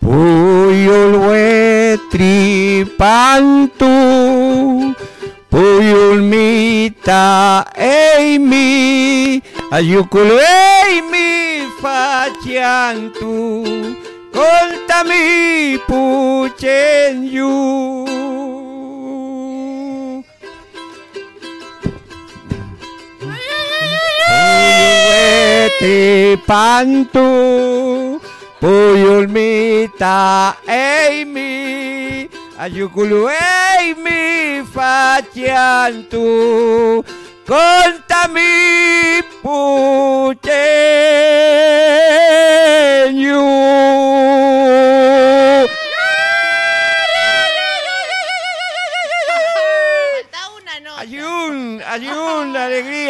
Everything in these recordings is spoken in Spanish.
Puyul wetripantu, puyul mita eimi, ayukul eimi faciantu, kontami pucenyu. Wetripantu, puyul mita eimi, ayukulu eimi faciantu, kontami pucenyu. Ayun, alegría,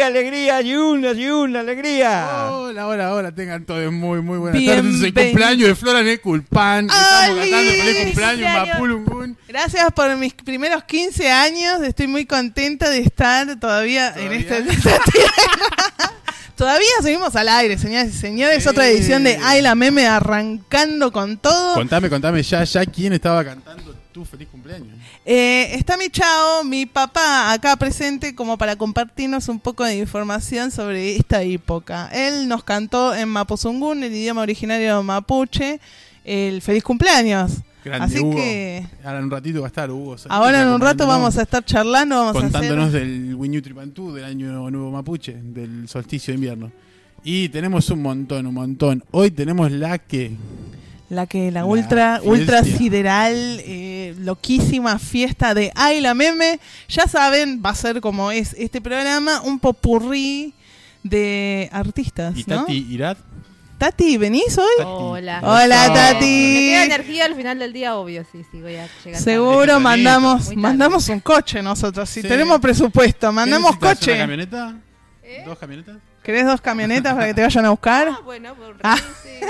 alegría. Hola, tengan todos muy buenas tardes. Es el cumpleaños de Flora Neculpan. Estamos cantando feliz cumpleaños, Mapulungun. Gracias por mis primeros 15 años. Estoy muy contenta de estar todavía en esta tierra. Todavía seguimos al aire, señoras y señores. Otra edición de Ay la Meme arrancando con todo. Contame ya quién estaba cantando tu feliz cumpleaños. Está mi chao, mi papá acá presente como para compartirnos un poco de información sobre esta época. Él nos cantó en Mapuzungún, el idioma originario mapuche, el feliz cumpleaños. Grande, así Hugo. Que ahora en un ratito va a estar Hugo. Ahora en un rato vamos a estar charlando, contándonos del Wiñutripantú, del año nuevo mapuche, del solsticio de invierno. Y tenemos un montón. Hoy tenemos la ultra sideral, loquísima fiesta de Ay la Meme. Ya saben, va a ser como es este programa, un popurrí de artistas, ¿Y ¿no? Tati Irat? Tati, ¿venís hoy? Hola. Hola, Tati. Me queda energía al final del día, obvio, sí, voy a llegar. Seguro mandamos un coche nosotros, si tenemos presupuesto, mandamos coche. ¿Una camioneta? ¿2 camionetas? ¿Querés 2 camionetas para que te vayan a buscar? Bueno, por sí.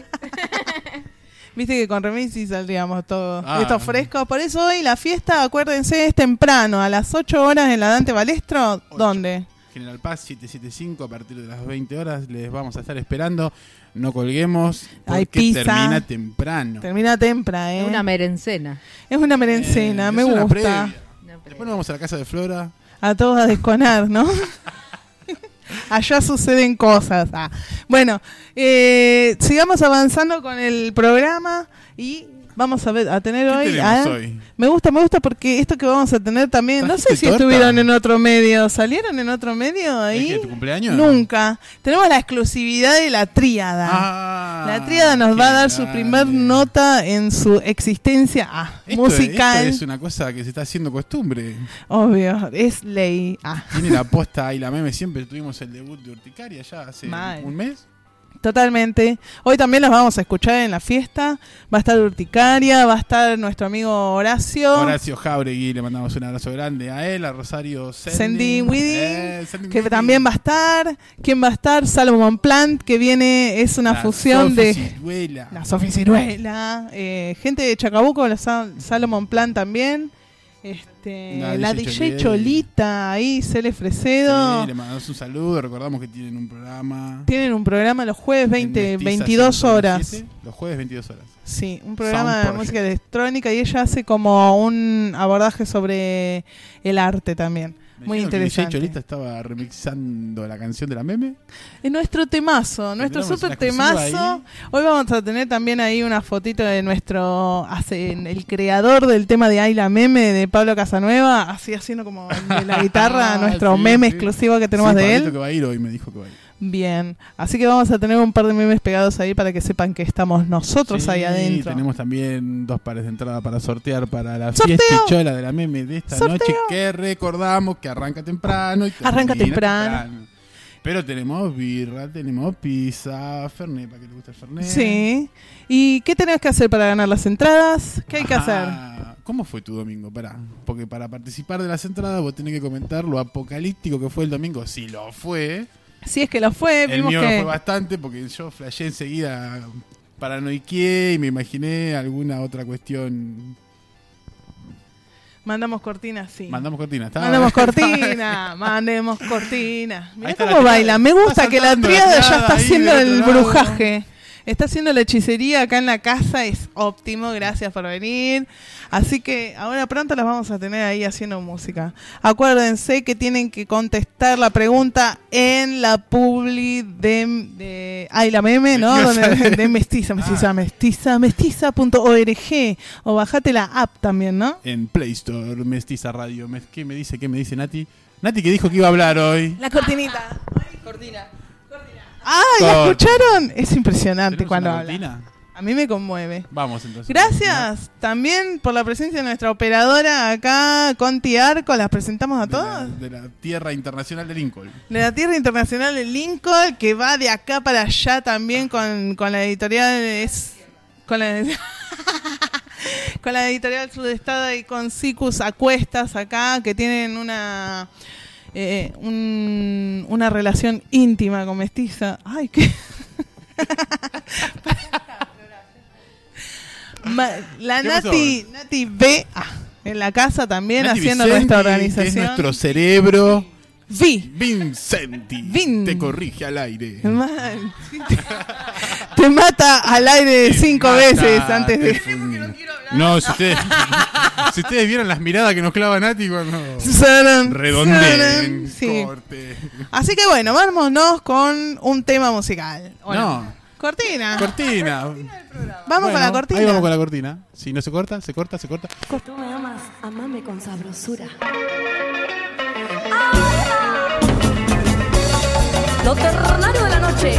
Viste que con remis sí saldríamos todos estos frescos. Por eso hoy la fiesta, acuérdense, es temprano, a las 8 horas en la Dante Balestro. 8. ¿Dónde? General Paz 775, a partir de las 20 horas les vamos a estar esperando. No colguemos porque hay pizza. Termina temprano. Termina temprano, Es una merencena. Es una merencena, me gusta. Previa. Después nos vamos a la casa de Flora. A todos a desconar, ¿no? Allá suceden cosas. Bueno, sigamos avanzando con el programa y vamos a tener hoy. Me gusta porque esto que vamos a tener también, no sé si estuvieron en otro medio, ¿salieron en otro medio ahí? ¿Es tu cumpleaños? Nunca. Tenemos la exclusividad de la Tríada. La Tríada nos va a dar su primer nota en su existencia musical. Esto es una cosa que se está haciendo costumbre. Obvio, es ley. Tiene la posta y la meme. Siempre tuvimos el debut de Urticaria ya hace un mes. Totalmente. Hoy también los vamos a escuchar en la fiesta. Va a estar Urticaria, va a estar nuestro amigo Horacio Jauregui, le mandamos un abrazo grande a él, a Rosario Sending que también va a estar. ¿Quién va a estar? Salomon Plant, que viene, es una fusión de la Sofi Ciruela, gente de Chacabuco, la Salomon Plant también. La DJ Cholita ahí, Cele Fresedo. Sí, le mandamos un saludo. Recordamos que tienen un programa. Los jueves 22 horas. Los jueves 22 horas. Sí, un programa de música electrónica y ella hace como un abordaje sobre el arte también. Muy interesante. DJ Cholita estaba remixando la canción de la meme. Es nuestro temazo, nuestro super temazo. Hoy vamos a tener también ahí una fotito de el creador del tema de Ay la Meme, de Pablo Casanueva, así haciendo como de la guitarra, nuestro meme exclusivo que tenemos de él. Que va a ir hoy, me dijo que va a ir. Bien, así que vamos a tener un par de memes pegados ahí para que sepan que estamos nosotros ahí adentro. Tenemos también 2 pares de entrada para sortear para la fiestichola de la meme de esta noche, que recordamos que arranca temprano. Arranca temprano. Pero tenemos birra, tenemos pizza, fernet, para que le guste el fernet. Sí. ¿Y qué tenés que hacer para ganar las entradas? ¿Qué hay que hacer? ¿Cómo fue tu domingo? Porque para participar de las entradas vos tenés que comentar lo apocalíptico que fue el domingo. Si lo fue... Si es que lo fue, el mío no fue bastante porque yo flashé enseguida, paranoiqué y me imaginé alguna otra cuestión. Mandamos cortina, sí. Mandamos cortina. Mandemos cortina. Mirá cómo baila. Me gusta que la Tríada ya está haciendo el brujaje. está haciendo la hechicería acá en la casa, es óptimo, gracias por venir. Así que ahora pronto las vamos a tener ahí haciendo música. Acuérdense que tienen que contestar la pregunta en la publi de la meme, ¿no? De mestiza.org, o bajate la app también, ¿no? En Play Store, Mestiza Radio. ¿Qué me dice Nati? Nati, que dijo que iba a hablar hoy. La cortinita. Cortina. ¡Ay, la escucharon! Es impresionante cuando habla. Cortina? A mí me conmueve. Vamos entonces. Gracias también por la presencia de nuestra operadora acá, Conti Arco. ¿Las presentamos a todos? De la Tierra Internacional de Lincoln. De la Tierra Internacional de Lincoln, que va de acá para allá también con la editorial... Con la editorial Sudestada y con Cicus Acuestas acá, que tienen una relación íntima con Mestiza. Ay, qué... La Nati B en la casa también, Nati haciendo Vicenti, nuestra organización. que es nuestro cerebro. Vincenti. Te corrige al aire. Man, te mata al aire 5 veces antes de... No, si ustedes vieran las miradas que nos clava Nati cuando redondeen, sí. Corte. Así que bueno, vámonos con un tema musical. No. Cortina. Vamos con la cortina. Ahí vamos con la cortina. Si no se corta, se corta. Si tú me amas, amame con sabrosura. Lo ternario de la noche.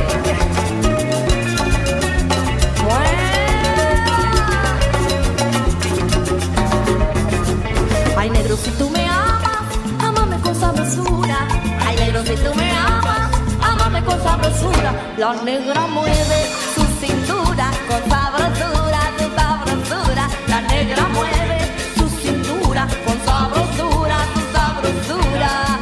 Ay, negro, si tú me amas, amame con sabrosura. Ay, negro, si tú me amas, amame con sabrosura. La negra mueve su cintura con sabrosura, su sabrosura. La negra mueve su cintura con sabrosura, su sabrosura.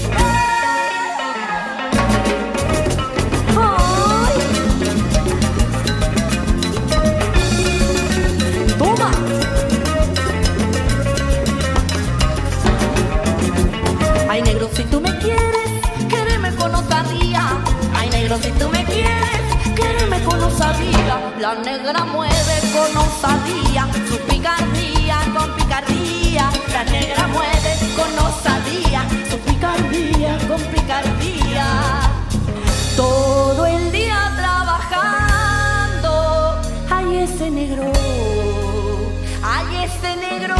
Toma. Ay, negro, si tú me quieres, quéreme con osadía. Ay, negro, si tú me quieres, quéreme con osadía. La negra mueve con osadía su picardía con picardía. La negra mueve con osadía su picardía con picardía. Todo el día trabajando. Ay, ese negro. Ay, ese negro.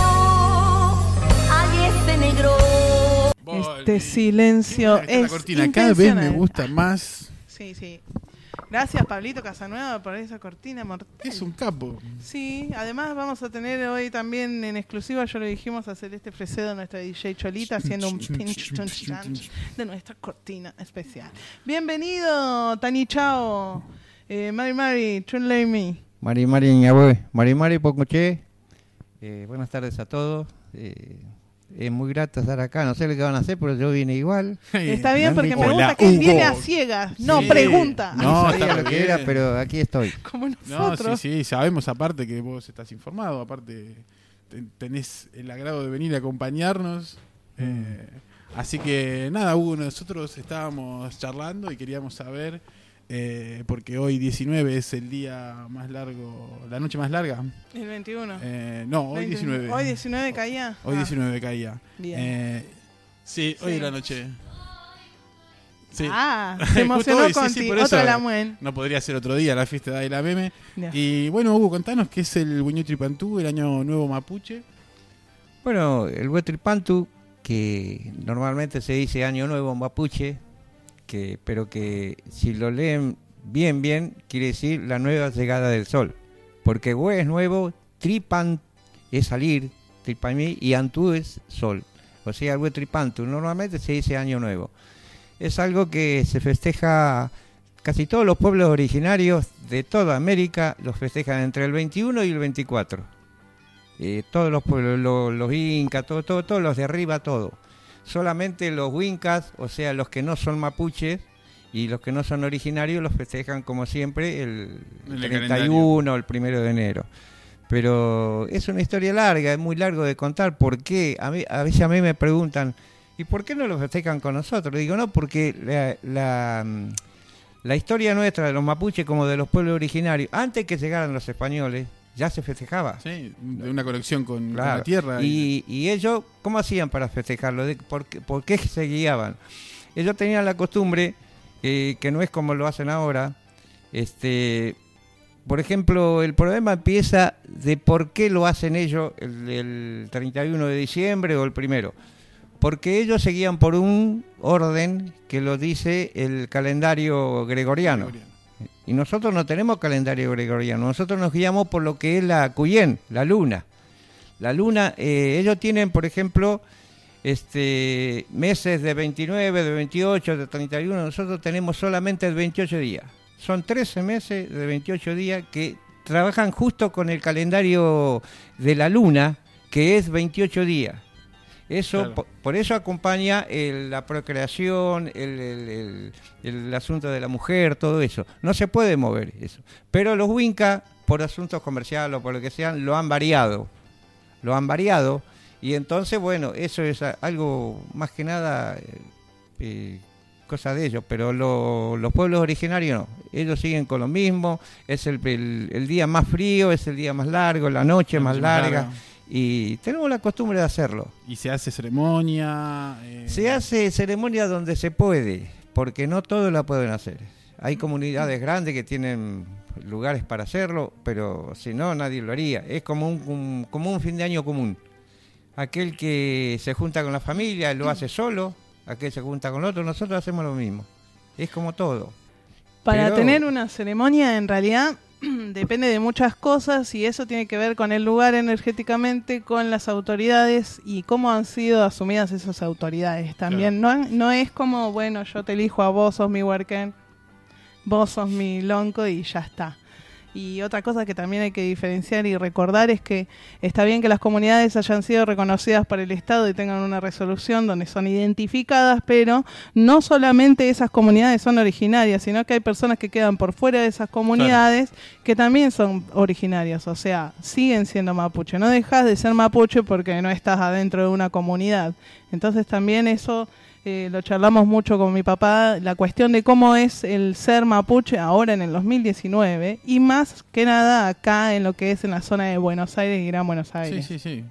Ay, ese negro. Este silencio es la cortina cada vez me gusta más. Sí. Gracias, Pablito Casanueva, por esa cortina mortal. Es un capo. Sí, además vamos a tener hoy también en exclusiva, ya lo dijimos, a Celeste Fresedo, nuestra DJ Cholita, haciendo un pinch de nuestra cortina especial. Bienvenido, Tani Chao, Mari, Trunley Me. Mari Ñabue, Mari Pocoche. Buenas tardes a todos. Es muy grato estar acá, no sé lo que van a hacer, pero yo vine igual. Está bien, porque me Hola, gusta que él Hugo. viene a ciegas, no pregunta. No, sabía está lo que bien. era, pero aquí estoy. Como No, nosotros. sí, sabemos aparte que vos estás informado, aparte tenés el agrado de venir a acompañarnos. Así que nada, Hugo, nosotros estábamos charlando y queríamos saber, porque hoy 19 es el día más largo, la noche más larga. El 21. No, hoy 19. Hoy 19 caía. Hoy 19 caía. Bien. Sí, hoy es la noche. Sí. Se emocionó Justo hoy, Conti, por eso otra la muen. no podría ser otro día la fiesta de la meme. Ya. Y bueno, Hugo, contanos qué es el Hueñutripantú, el año nuevo mapuche. Bueno, el Huetripantu, que normalmente se dice Año Nuevo mapuche, pero que si lo leen bien, quiere decir la nueva llegada del sol. Porque Hue es nuevo, Tripan es salir, Tripamí, y Antú es sol. O sea, el Huetripantu normalmente se dice Año Nuevo. Es algo que se festeja, casi todos los pueblos originarios de toda América los festejan entre el 21 y el 24. Todos los pueblos, los incas, todos los de arriba, todo. Solamente los huincas, o sea, los que no son mapuches y los que no son originarios, los festejan como siempre el 31 o el 1 de enero. Pero es una historia larga, es muy largo de contar. ¿Por qué? A veces a mí me preguntan, ¿y por qué no lo festejan con nosotros? Digo, no, porque la historia nuestra de los mapuches como de los pueblos originarios, antes que llegaran los españoles, ya se festejaba. Sí, de una conexión con Claro. la tierra. Y ellos, ¿cómo hacían para festejarlo? ¿Por qué se guiaban? Ellos tenían la costumbre, que no es como lo hacen ahora. Por ejemplo, el problema empieza de por qué lo hacen ellos el 31 de diciembre o el 1. Porque ellos se guían por un orden que lo dice el calendario gregoriano. Y nosotros no tenemos calendario gregoriano, nosotros nos guiamos por lo que es la Cuyén, la luna. La luna, ellos tienen, por ejemplo, meses de 29, de 28, de 31, nosotros tenemos solamente de 28 días. Son 13 meses de 28 días que trabajan justo con el calendario de la luna, que es 28 días. Eso, Claro. por eso acompaña la procreación, el asunto de la mujer, todo eso. No se puede mover eso. Pero los Winca, por asuntos comerciales o por lo que sean, lo han variado. Y entonces, bueno, eso es algo más que nada cosa de ellos. Pero los pueblos originarios no. Ellos siguen con lo mismo. Es el día más frío, es el día más largo, la noche más larga. Y tenemos la costumbre de hacerlo. Y se hace ceremonia. Se hace ceremonia donde se puede, porque no todos la pueden hacer. Hay comunidades grandes que tienen lugares para hacerlo, pero si no, nadie lo haría. Es como un fin de año común. Aquel que se junta con la familia lo hace solo, aquel se junta con otro, nosotros hacemos lo mismo. Es como todo. Para Pero- tener una ceremonia, en realidad, depende de muchas cosas y eso tiene que ver con el lugar energéticamente, con las autoridades y cómo han sido asumidas esas autoridades también. No es como, bueno, yo te elijo a vos, sos mi huarquén, vos sos mi lonco y ya está. Y otra cosa que también hay que diferenciar y recordar es que está bien que las comunidades hayan sido reconocidas por el Estado y tengan una resolución donde son identificadas, pero no solamente esas comunidades son originarias, sino que hay personas que quedan por fuera de esas comunidades que también son originarias, o sea, siguen siendo mapuche. No dejas de ser mapuche porque no estás adentro de una comunidad. Entonces también eso... lo charlamos mucho con mi papá, la cuestión de cómo es el ser mapuche ahora en el 2019 y más que nada acá en lo que es en la zona de Buenos Aires y Gran Buenos Aires. Sí.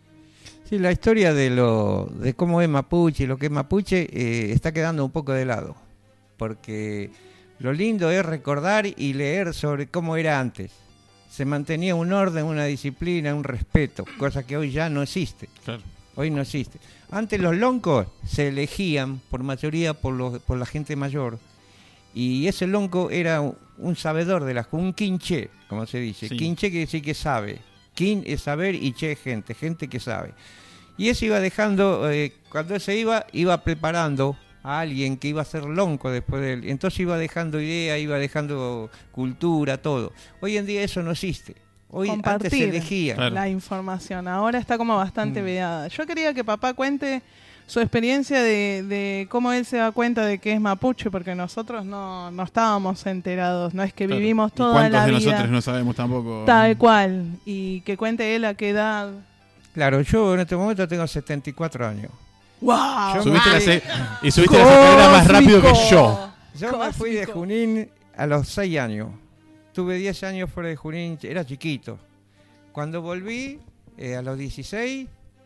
Sí, la historia de cómo es mapuche y lo que es mapuche está quedando un poco de lado, porque lo lindo es recordar y leer sobre cómo era antes. Se mantenía un orden, una disciplina, un respeto, cosa que hoy ya no existe. Claro. Hoy no existe. Antes los loncos se elegían por mayoría por la gente mayor, y ese lonco era un sabedor de un quinche, como se dice. Sí. Quinche quiere decir que sabe. Quin es saber y che es gente que sabe. Y eso iba dejando, cuando él se iba preparando a alguien que iba a ser lonco después de él. Entonces iba dejando idea, iba dejando cultura, todo. Hoy en día eso no existe. Hoy antes se Compartir elegía. Claro. la información. Ahora está como bastante veada. Yo quería que papá cuente su experiencia de cómo él se da cuenta de que es mapuche, porque nosotros no estábamos enterados. No es que Claro. vivimos ¿Y toda cuántos la de vida nosotros no sabemos tampoco? tal cual. Y que cuente él a qué edad. Claro, yo en este momento tengo 74 años. ¡Wow! Yo Subiste y subiste la carrera más rápido que yo. Yo me fui de Junín a los 6 años. Tuve 10 años fuera de Junín, era chiquito. Cuando volví, a los 16,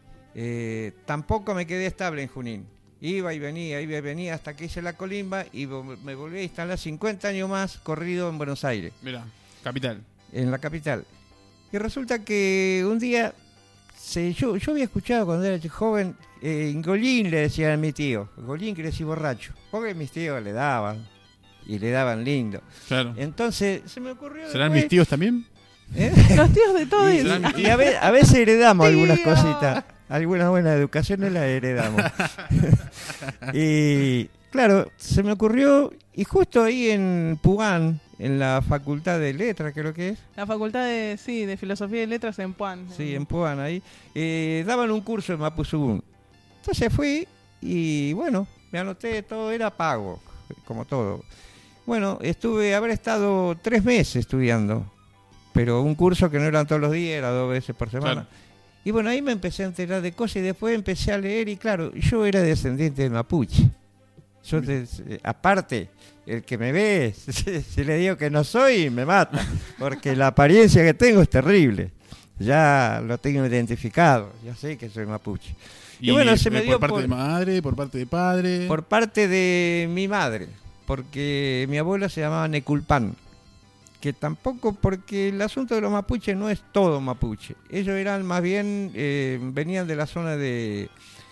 tampoco me quedé estable en Junín. Iba y venía hasta que hice la colimba y me volví a instalar 50 años más corrido en Buenos Aires, Mira, capital. en la capital. Y resulta que un día, yo había escuchado cuando era joven, Golín le decía a mi tío, Golín quiere decir borracho, porque mis tíos le daban, y le daban lindo. Claro. Entonces se me ocurrió... ¿Serán después, mis tíos también? ¿eh? Los tíos de todo Y, eso. y a veces heredamos algunas Tío. cositas, alguna buena educación no la heredamos. Y claro, se me ocurrió, y justo ahí en Puan, en la Facultad de Letras, creo que es, La facultad de Filosofía y Letras en Puan. sí, en Puan ahí, daban un curso en Mapuzugún. Entonces fui y bueno, me anoté, todo era pago, como todo. Bueno, habré estado 3 meses estudiando, pero un curso que no eran todos los días, era 2 veces por semana. Claro. Y bueno, ahí me empecé a enterar de cosas y después empecé a leer y claro, yo era descendiente de mapuche. Yo aparte, el que me ve, si le digo que no soy, me mata, porque la apariencia que tengo es terrible. Ya lo tengo identificado, ya sé que soy mapuche. Y bueno, se me dio por parte de madre, por parte de padre. Por parte de mi madre, porque mi abuela se llamaba Neculpan, que tampoco, porque el asunto de los mapuches no es todo mapuche. Ellos eran más bien, venían de la zona de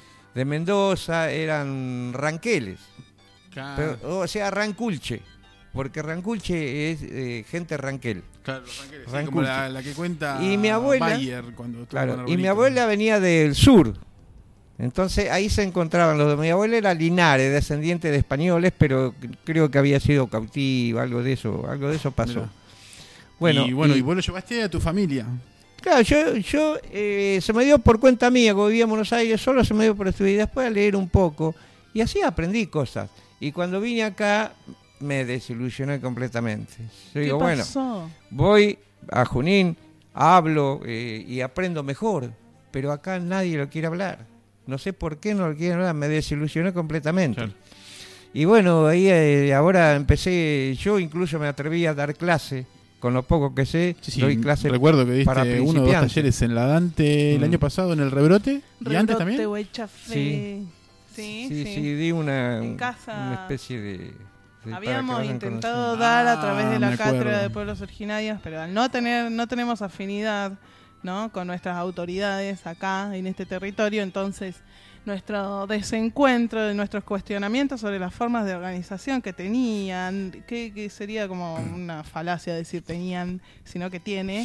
Mendoza, eran ranqueles. Claro. Pero, o sea, ranculche, porque ranculche es gente ranquel. Claro, los ranqueles, sí, Ranculche. como la que cuenta Y mi abuela, Bayer cuando claro, y mi abuela venía del sur. Entonces ahí se encontraban los de mi abuela, era Linares, descendiente de españoles, pero creo que había sido cautiva, algo de eso pasó. Mirá. Bueno, y vos lo llevaste a tu familia. Claro, yo se me dio por cuenta mía, cuando vivía en Buenos Aires, solo se me dio por estudiar, y después a leer un poco, y así aprendí cosas. Y cuando vine acá, me desilusioné completamente. Yo digo, ¿Qué pasó? voy a Junín, hablo y aprendo mejor, pero acá nadie lo quiere hablar. No sé por qué no lo quieren hablar, me desilusioné completamente. Claro. Y bueno, ahí ahora empecé, yo incluso me atreví a dar clase, con lo poco que sé, Sí, doy clase recuerdo que para diste uno o dos principiantes. talleres en la Dante el año pasado en el Rebrote. ¿Y antes también? Sí. Sí. Sí, di una En casa una especie de para que Habíamos vayan intentado conociendo. dar a través de la me acuerdo. cátedra de pueblos originarios, pero al no tenemos afinidad, ¿no?, con nuestras autoridades acá en este territorio, entonces nuestro desencuentro de nuestros cuestionamientos sobre las formas de organización que tenían, que sería como una falacia decir tenían, sino que tiene,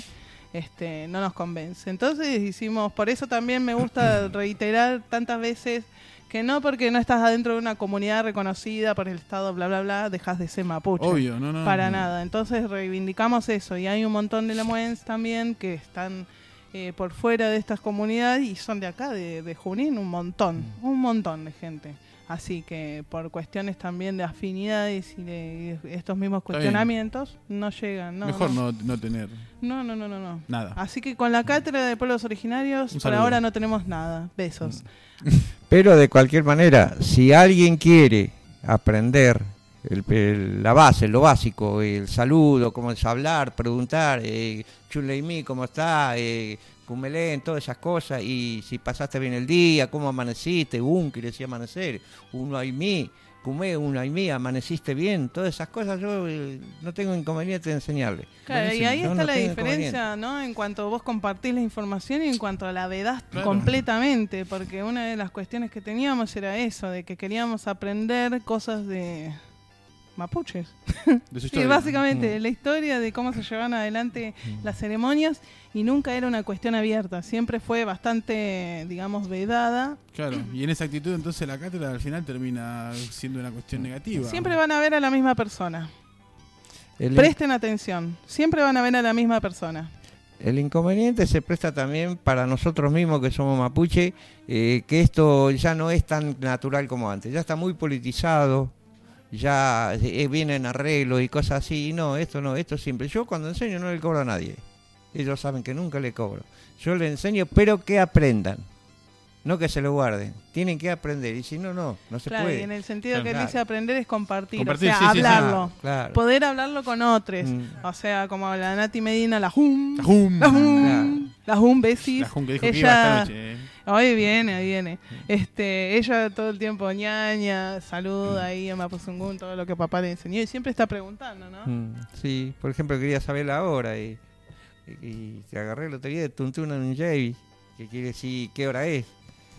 no nos convence. Entonces hicimos, por eso también me gusta reiterar tantas veces que no porque no estás adentro de una comunidad reconocida por el Estado, bla, bla, bla, dejas de ser mapuche. Obvio, no. Para nada. Entonces reivindicamos eso. Y hay un montón de lemuens también que están por fuera de estas comunidades y son de acá, de Junín, un montón de gente. Así que por cuestiones también de afinidades y de estos mismos cuestionamientos, no llegan. Mejor no tener No. nada. Así que con la cátedra de pueblos originarios, Un por saludo. ahora no tenemos nada. Besos. Pero de cualquier manera, si alguien quiere aprender la base, lo básico, el saludo, cómo es hablar, preguntar, Chuleimí, ¿cómo está? Cumelén, todas esas cosas, y si pasaste bien el día, cómo amaneciste, quiere decir amanecer, uno hay mí, cumé, uno hay mí, amaneciste bien, todas esas cosas yo no tengo inconveniente de enseñarle. Claro, y ahí Yo está no la tengo diferencia, ¿no? En cuanto vos compartís la información y en cuanto la vedás Claro. completamente, porque una de las cuestiones que teníamos era eso, de que queríamos aprender cosas de mapuches. De su Sí, historia. básicamente, la historia de cómo se llevan adelante las ceremonias, y nunca era una cuestión abierta, siempre fue bastante, digamos, vedada. Claro, y en esa actitud entonces la cátedra al final termina siendo una cuestión negativa. Siempre van a ver a la misma persona. El, Presten atención, siempre van a ver a la misma persona. el inconveniente se presta también para nosotros mismos que somos mapuche, que esto ya no es tan natural como antes, ya está muy politizado. Ya vienen arreglos y cosas así, y no, esto es simple. Yo cuando enseño no le cobro a nadie, ellos saben que nunca le cobro. Yo le enseño, pero que aprendan, no que se lo guarden, tienen que aprender, y si no se Claro, puede. y en el sentido que él Claro. dice aprender es compartir, Compartir, o sea, sí, sí, sí. hablarlo. Claro. Poder hablarlo con otros. O sea, como la Nati Medina, la Jum. La Jum. La Jum, besis. La Jum que dijo que iba esta Ella, noche. hoy viene. Ella todo el tiempo ñaña, saluda ahí a Mapuzungún, todo lo que papá le enseñó, y siempre está preguntando, ¿no? Sí, por ejemplo, quería saber la hora y te agarré el otro día de Tuntuna Nunjavi, que quiere decir qué hora es,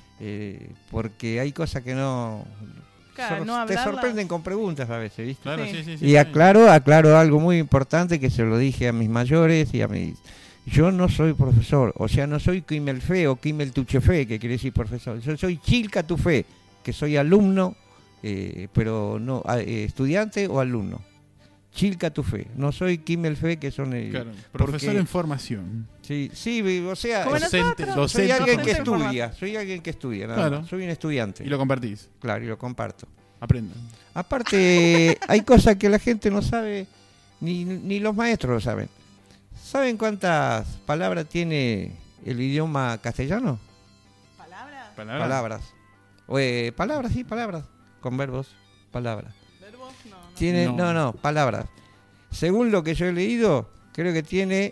porque hay cosas que no... Claro, no te hablarlas. sorprenden con preguntas a veces, ¿viste? Claro, Sí. sí. Y aclaro algo muy importante que se lo dije a mis mayores y a mis... Yo no soy profesor, o sea, no soy Kimelfe o Kimel Tuchefe, que quiere decir profesor. Yo soy Chilca Tufe, que soy alumno, pero no estudiante o alumno. Chilca Tufe, no soy Kimelfe, que son... Claro, profesor porque- en formación. Sí, o sea, Como Docente, nosotros. soy docente. alguien que docente estudia, nada Claro. más. Soy un estudiante. Y lo compartís. Claro, y lo comparto. Aprendan. Aparte, hay cosas que la gente no sabe, ni los maestros lo saben. ¿Saben cuántas palabras tiene el idioma castellano? ¿Palabra? ¿Palabra? Palabras. Palabras, con verbos. palabras. ¿Verbos? No. Tiene, No. no, palabras. Según lo que yo he leído, creo que tiene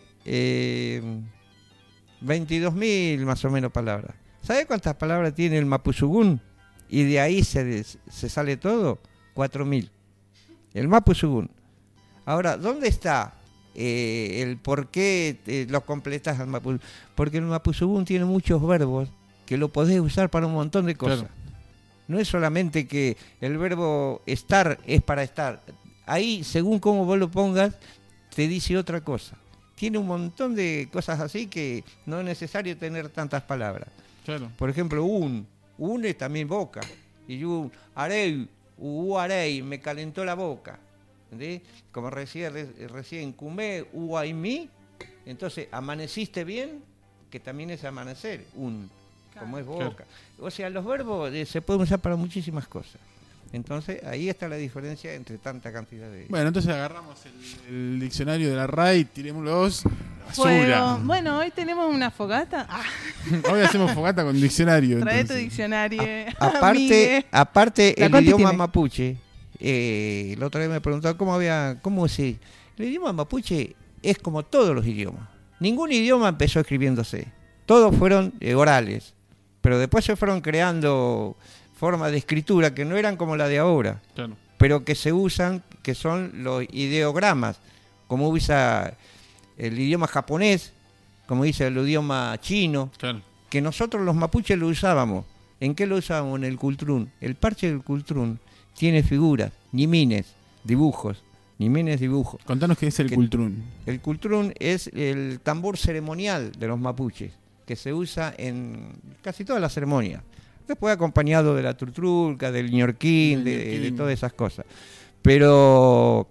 22.000 más o menos palabras. ¿Sabe cuántas palabras tiene el mapuzugún? Y de ahí se sale todo. 4.000. El mapuzugún. Ahora, ¿dónde está el por qué lo completas al mapuzugún? Porque el mapuzugún tiene muchos verbos que lo podés usar para un montón de cosas. Claro. No es solamente que el verbo estar es para estar. Ahí, según cómo vos lo pongas, te dice otra cosa. Tiene un montón de cosas así que no es necesario tener tantas palabras. Claro. Por ejemplo, un es también boca. Y un arei, arei, me calentó la boca. ¿Entendés? Como recién cumé, uaimí, entonces amaneciste bien, que también es amanecer, como es boca. Claro. O sea, los verbos se pueden usar para muchísimas cosas. Entonces, ahí está la diferencia entre tanta cantidad de... Bueno, entonces agarramos el diccionario de la RAI y tirémoslos a la Fuego. basura. Bueno, hoy tenemos una fogata. Hoy hacemos fogata con diccionario. Trae tu entonces. diccionario. Aparte el Conti idioma tiene. mapuche, el otro día me preguntaba cómo se... El idioma mapuche es como todos los idiomas. Ningún idioma empezó escribiéndose. Todos fueron orales. Pero después se fueron creando formas de escritura que no eran como la de ahora, Claro. pero que se usan, que son los ideogramas, como usa el idioma japonés, como dice el idioma chino, Claro. que nosotros los mapuches lo usábamos. ¿En qué lo usábamos? En el cultrún. El parche del cultrún tiene figuras, ñimines, dibujos, dibujos. Contanos qué es el Que- cultrún. El cultrún es el tambor ceremonial de los mapuches, que se usa en casi todas las ceremonias. Después acompañado de la turtrulca, del ñorquín, de todas esas cosas. Pero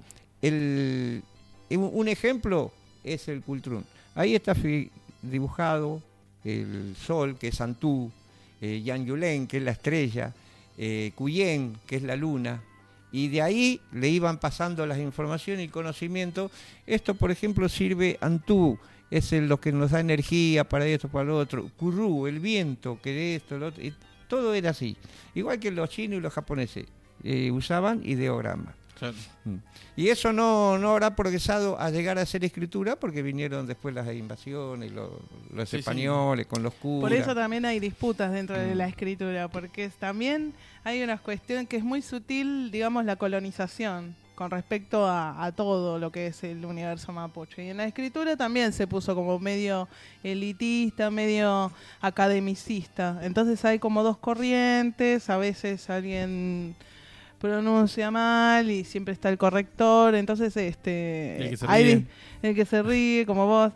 un ejemplo es el cultrún. Ahí está dibujado el sol, que es Antú, Yanyulén, que es la estrella, Cuyén, que es la luna, y de ahí le iban pasando las informaciones y conocimiento. Esto, por ejemplo, sirve Antú, es lo que nos da energía para esto, para lo otro. Currú, el viento, que de esto, lo otro. Y todo era así. Igual que los chinos y los japoneses usaban ideogramas. Claro. Y eso no habrá progresado a llegar a ser escritura porque vinieron después las invasiones, los Sí, españoles con los curas. Por eso también hay disputas dentro de la escritura, porque también hay una cuestión que es muy sutil, digamos, la colonización con respecto a todo lo que es el universo mapuche. Y en la escritura también se puso como medio elitista, medio academicista. Entonces hay como dos corrientes, a veces alguien pronuncia mal y siempre está el corrector, entonces El que se hay ríe. el que se ríe como vos.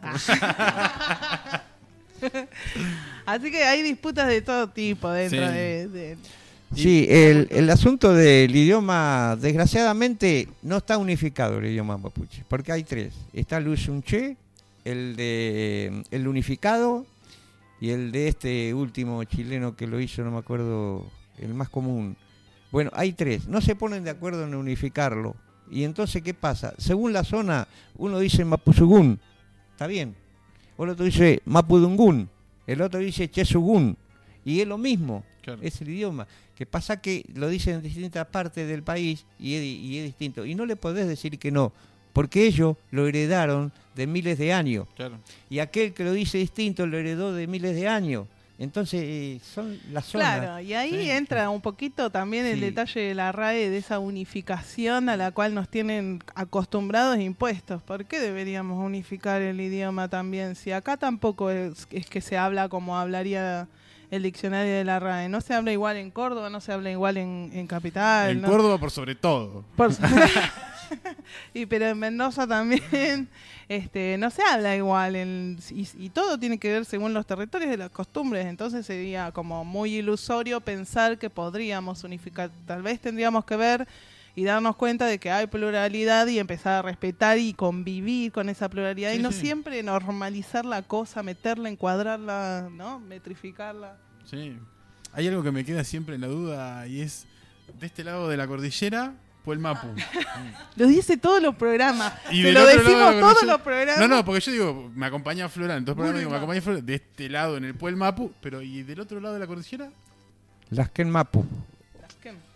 Así que hay disputas de todo tipo dentro Sí. de Sí, el asunto del idioma, desgraciadamente, no está unificado el idioma mapuche, porque hay tres. Está el usunché, el unificado y el de este último chileno que lo hizo, no me acuerdo, el más común. Bueno, hay tres. No se ponen de acuerdo en unificarlo. Y entonces, ¿qué pasa? Según la zona, uno dice mapuzugún, está bien. El otro dice mapudungún, el otro dice chesugún. Y es lo mismo, Claro. es el idioma. Que pasa que lo dicen en distintas partes del país y es distinto. Y no le podés decir que no, porque ellos lo heredaron de miles de años. Claro. Y aquel que lo dice distinto lo heredó de miles de años. Entonces, son las zonas. Claro, y ahí Sí. entra un poquito también el Sí. detalle de la RAE, de esa unificación a la cual nos tienen acostumbrados e impuestos. ¿Por qué deberíamos unificar el idioma también? Si acá tampoco es que se habla como hablaría el diccionario de la RAE. No se habla igual en Córdoba, no se habla igual en Capital. En ¿no? Córdoba por sobre todo. Por su- pero en Mendoza también no se habla igual y todo tiene que ver según los territorios de las costumbres. Entonces sería como muy ilusorio pensar que podríamos unificar. Tal vez tendríamos que ver y darnos cuenta de que hay pluralidad y empezar a respetar y convivir con esa pluralidad Sí, y no sí. siempre normalizar la cosa, meterla, encuadrarla, ¿no? Metrificarla. Sí. Hay algo que me queda siempre en la duda y es de este lado de la cordillera, Puelmapu. Lo dice todos los programas. Y Se del lo otro lado de decimos la todos cordillera- los programas. No, porque yo digo, me acompaña Flora, en todos los programas digo, me Bulma. acompaña Flora de este lado en el Puelmapu, pero ¿y del otro lado de la cordillera? Las Kenmapu.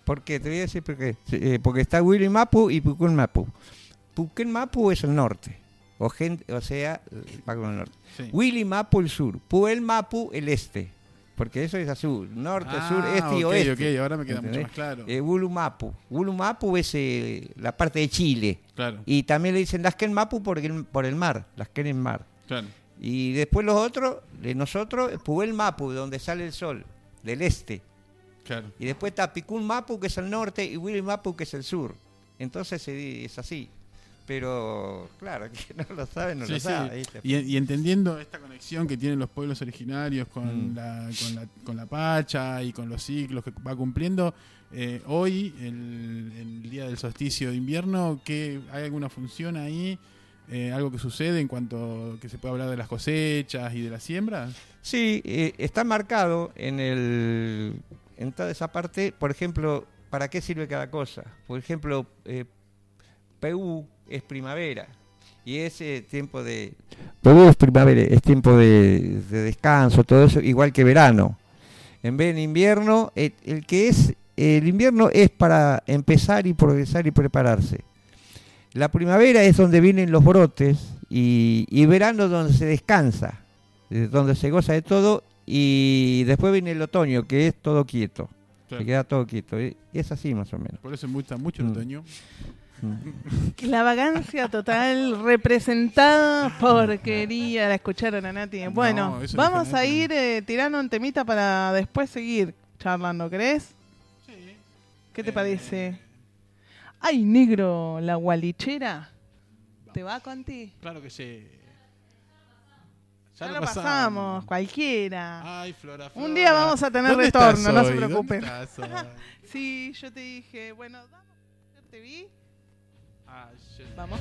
¿Por qué? Te voy a decir por qué. Porque está Willy Mapu y Pucún Mapu. Pucún Mapu es el norte, o sea, va con el norte. Sí. Willy Mapu el sur, Puel Mapu el este, porque eso es azul, norte, sur, este y oeste. Ok, ahora me queda ¿Entendés? mucho más claro. Wulu Mapu. Wulu Mapu es la parte de Chile. Claro, Y también le dicen Lasken Mapu por el mar, Lasken en mar. claro. Y después los otros, de nosotros, Puel Mapu, donde sale el sol, del este. Claro. Y después está Picún Mapu, que es el norte, y Willy Mapu, que es el sur. Entonces es así. Pero, claro, que no lo sabe, no Sí, lo sí. sabe. ¿viste? Y entendiendo esta conexión que tienen los pueblos originarios con la Pacha y con los ciclos que va cumpliendo, hoy, el día del solsticio de invierno, ¿hay alguna función ahí? ¿Algo que sucede en cuanto que se puede hablar de las cosechas y de las siembras? Sí, está marcado en toda esa parte, por ejemplo, ¿para qué sirve cada cosa? Por ejemplo, PU es primavera y es tiempo de... PU es primavera, es tiempo de descanso, todo eso, igual que verano. En vez de invierno, el invierno es para empezar y progresar y prepararse. La primavera es donde vienen los brotes y verano donde se descansa, donde se goza de todo, y después viene el otoño, que es todo quieto. Claro. Se queda todo quieto. Es así más o menos. Por eso me gusta mucho el otoño. La vagancia total representada porquería. La escucharon a Nati. Bueno, eso vamos dijo a Nati. ir tirando un temita para después seguir charlando, ¿crees? Sí. ¿Qué te parece? Ay, negro, la gualichera. ¿Te va, Conti? Claro que sí. Ya lo pasamos, cualquiera. Ay, Flora. Un día vamos a tener ¿Dónde retorno, estás no se hoy? preocupen. ¿Dónde estás hoy? Sí, yo te dije, bueno, te vi. Ah, shit. Vamos.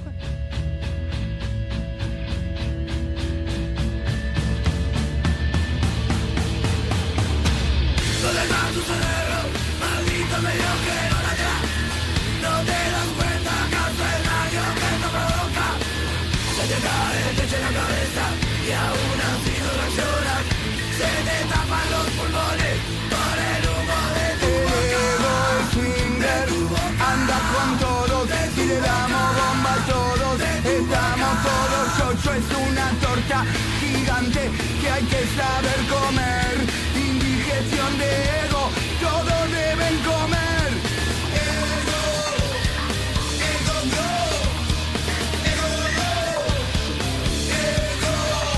Anda con todos y le damos bomba a todos. Estamos todos chocho, es una torta gigante que hay que saber comer. Indigestión de ego, todos deben comer. Ego, ego, ego, ego, ego.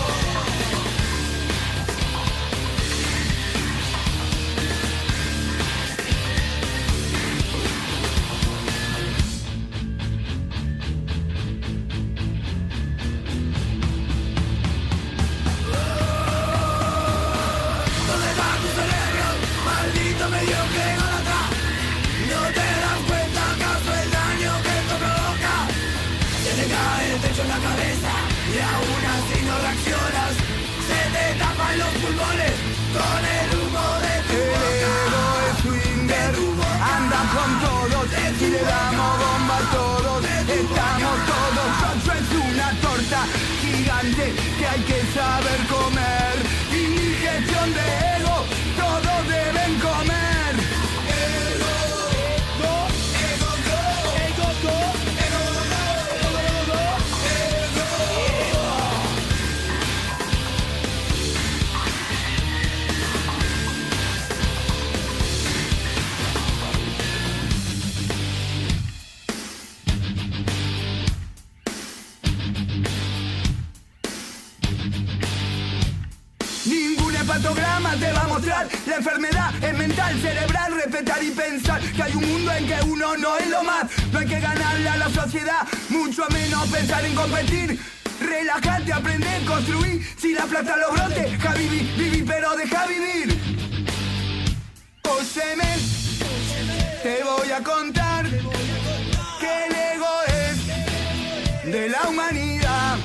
Anda con todos y le damos bomba a todos. Estamos todos chocho, es una torta gigante que hay que saber comer. Indigestión de ego, todos deben comer. Ego, go, ego, go, ego, go, ego, go, ego, go, ego. Ningún hepatograma te va a mostrar. La enfermedad es mental, cerebral, respetar y pensar que hay un mundo en que uno no es lo más. No hay que ganarle a la sociedad, mucho menos pensar en competir. Relájate, aprende, construir. Si la plata los brote, deja vivir, vivir, pero deja vivir. Óyeme, te voy a contar que el ego es de la humanidad.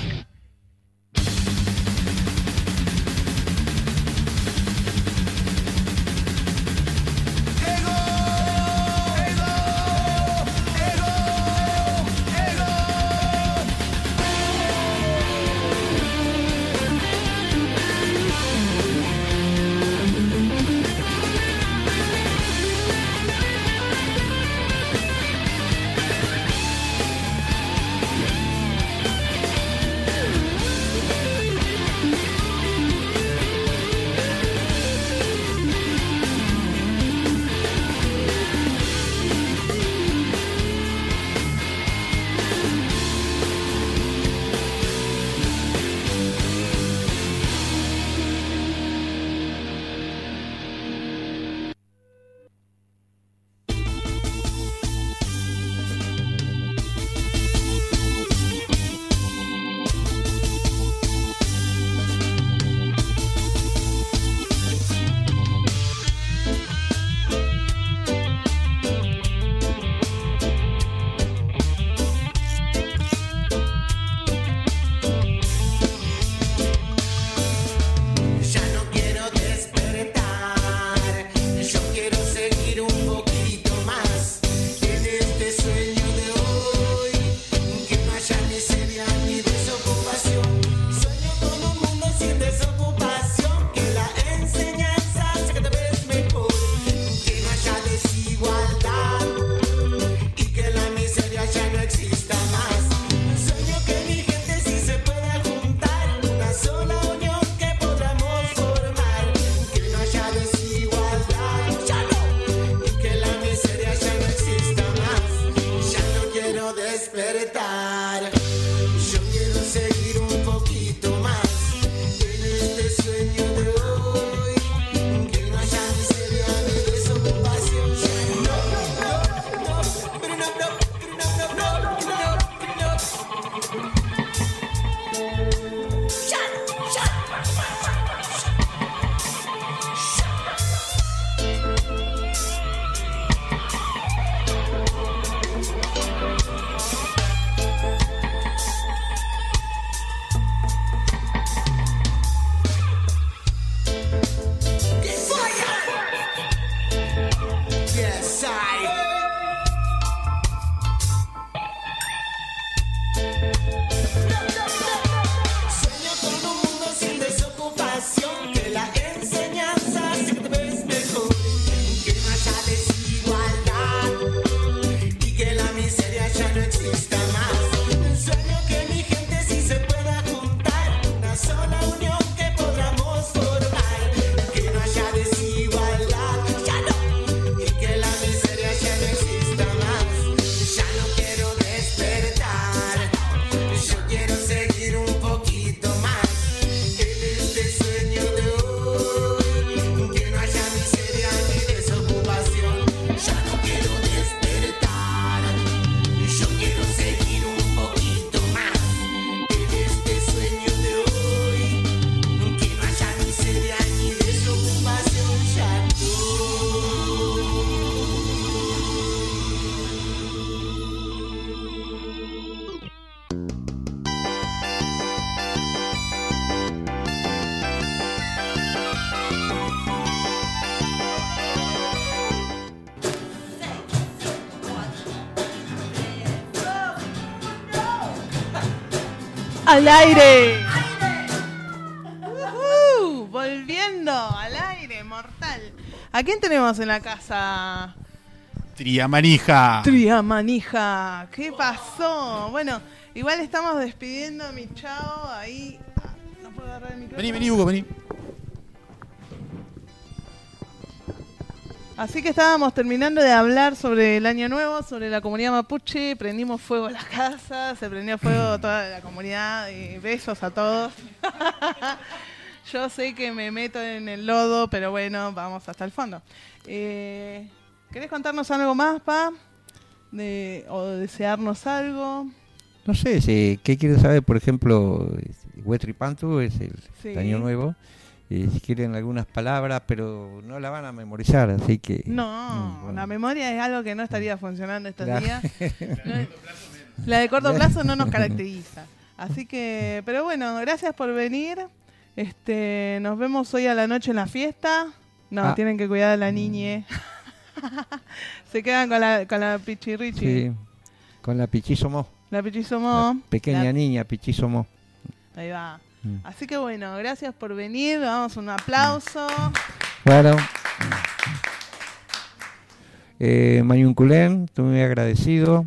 al aire. Volviendo al aire, mortal. ¿A quién tenemos en la casa? Triamanija. Triamanija. ¿Qué pasó? Bueno, igual estamos despidiendo a mi chavo ahí. No puedo agarrar el micrófono. Vení, Hugo, vení. Así que estábamos terminando de hablar sobre el Año Nuevo, sobre la comunidad mapuche. Prendimos fuego a la casa, se prendió fuego toda la comunidad. Y besos a todos. Yo sé que me meto en el lodo, pero bueno, vamos hasta el fondo. ¿Querés contarnos algo más, Pa? ¿O desearnos algo? No sé, ¿qué quieres saber? Por ejemplo, Huetripantu es Sí. el Año Nuevo. Si quieren algunas palabras, pero no la van a memorizar, así que... No, bueno. la memoria es algo que no estaría funcionando estos Claro. días. La de corto plazo no nos caracteriza. Así que, pero bueno, gracias por venir. Nos vemos hoy a la noche en la fiesta. No, tienen que cuidar a la niñe. Se quedan con la pichirrichi. Sí, con la Pichisomo. La pichisomo. La pequeña niña Pichisomo. Ahí va. Así que bueno, gracias por venir. Damos un aplauso. Bueno. Mayunculén, estoy muy agradecido.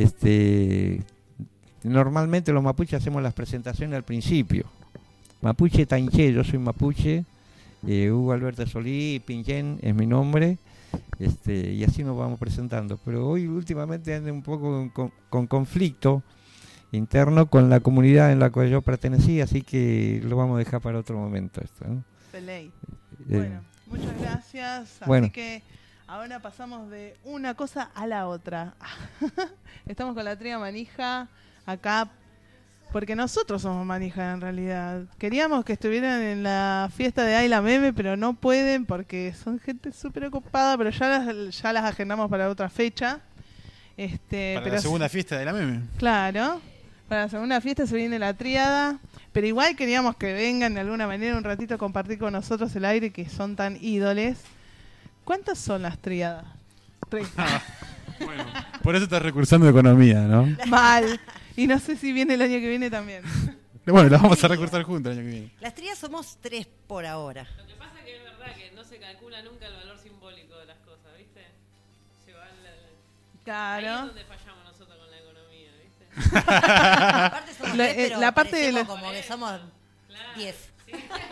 Normalmente los mapuches hacemos las presentaciones al principio. Mapuche Tainché, yo soy mapuche. Hugo Alberto Solí, Pinchen es mi nombre. Y así nos vamos presentando. Pero hoy últimamente ando un poco con conflicto interno con la comunidad en la cual yo pertenecía, así que lo vamos a dejar para otro momento esto, ¿no? Peley. Bueno, muchas gracias. Bueno. Así que ahora pasamos de una cosa a la otra. Estamos con la tría Manija acá, porque nosotros somos Manija en realidad. Queríamos que estuvieran en la fiesta de Ayla Meme, pero no pueden porque son gente súper ocupada, pero ya las agendamos para otra fecha. Para la segunda fiesta de la meme. Claro. Para la segunda fiesta se viene la tríada, pero igual queríamos que vengan de alguna manera un ratito a compartir con nosotros el aire, que son tan ídoles. ¿Cuántas son las tríadas? Tres. Bueno, por eso estás recursando de economía, ¿no? Mal. Y no sé si viene el año que viene también. Bueno, las vamos a recursar juntos el año que viene. Las tríadas somos 3 por ahora. Lo que pasa es que es verdad que no se calcula nunca el valor simbólico de las cosas, ¿viste? Se va Claro. Ahí es donde fallamos nosotros con la economía, ¿viste? Aparte somos 3, pero la parte de parecemos como que somos 10. Sí.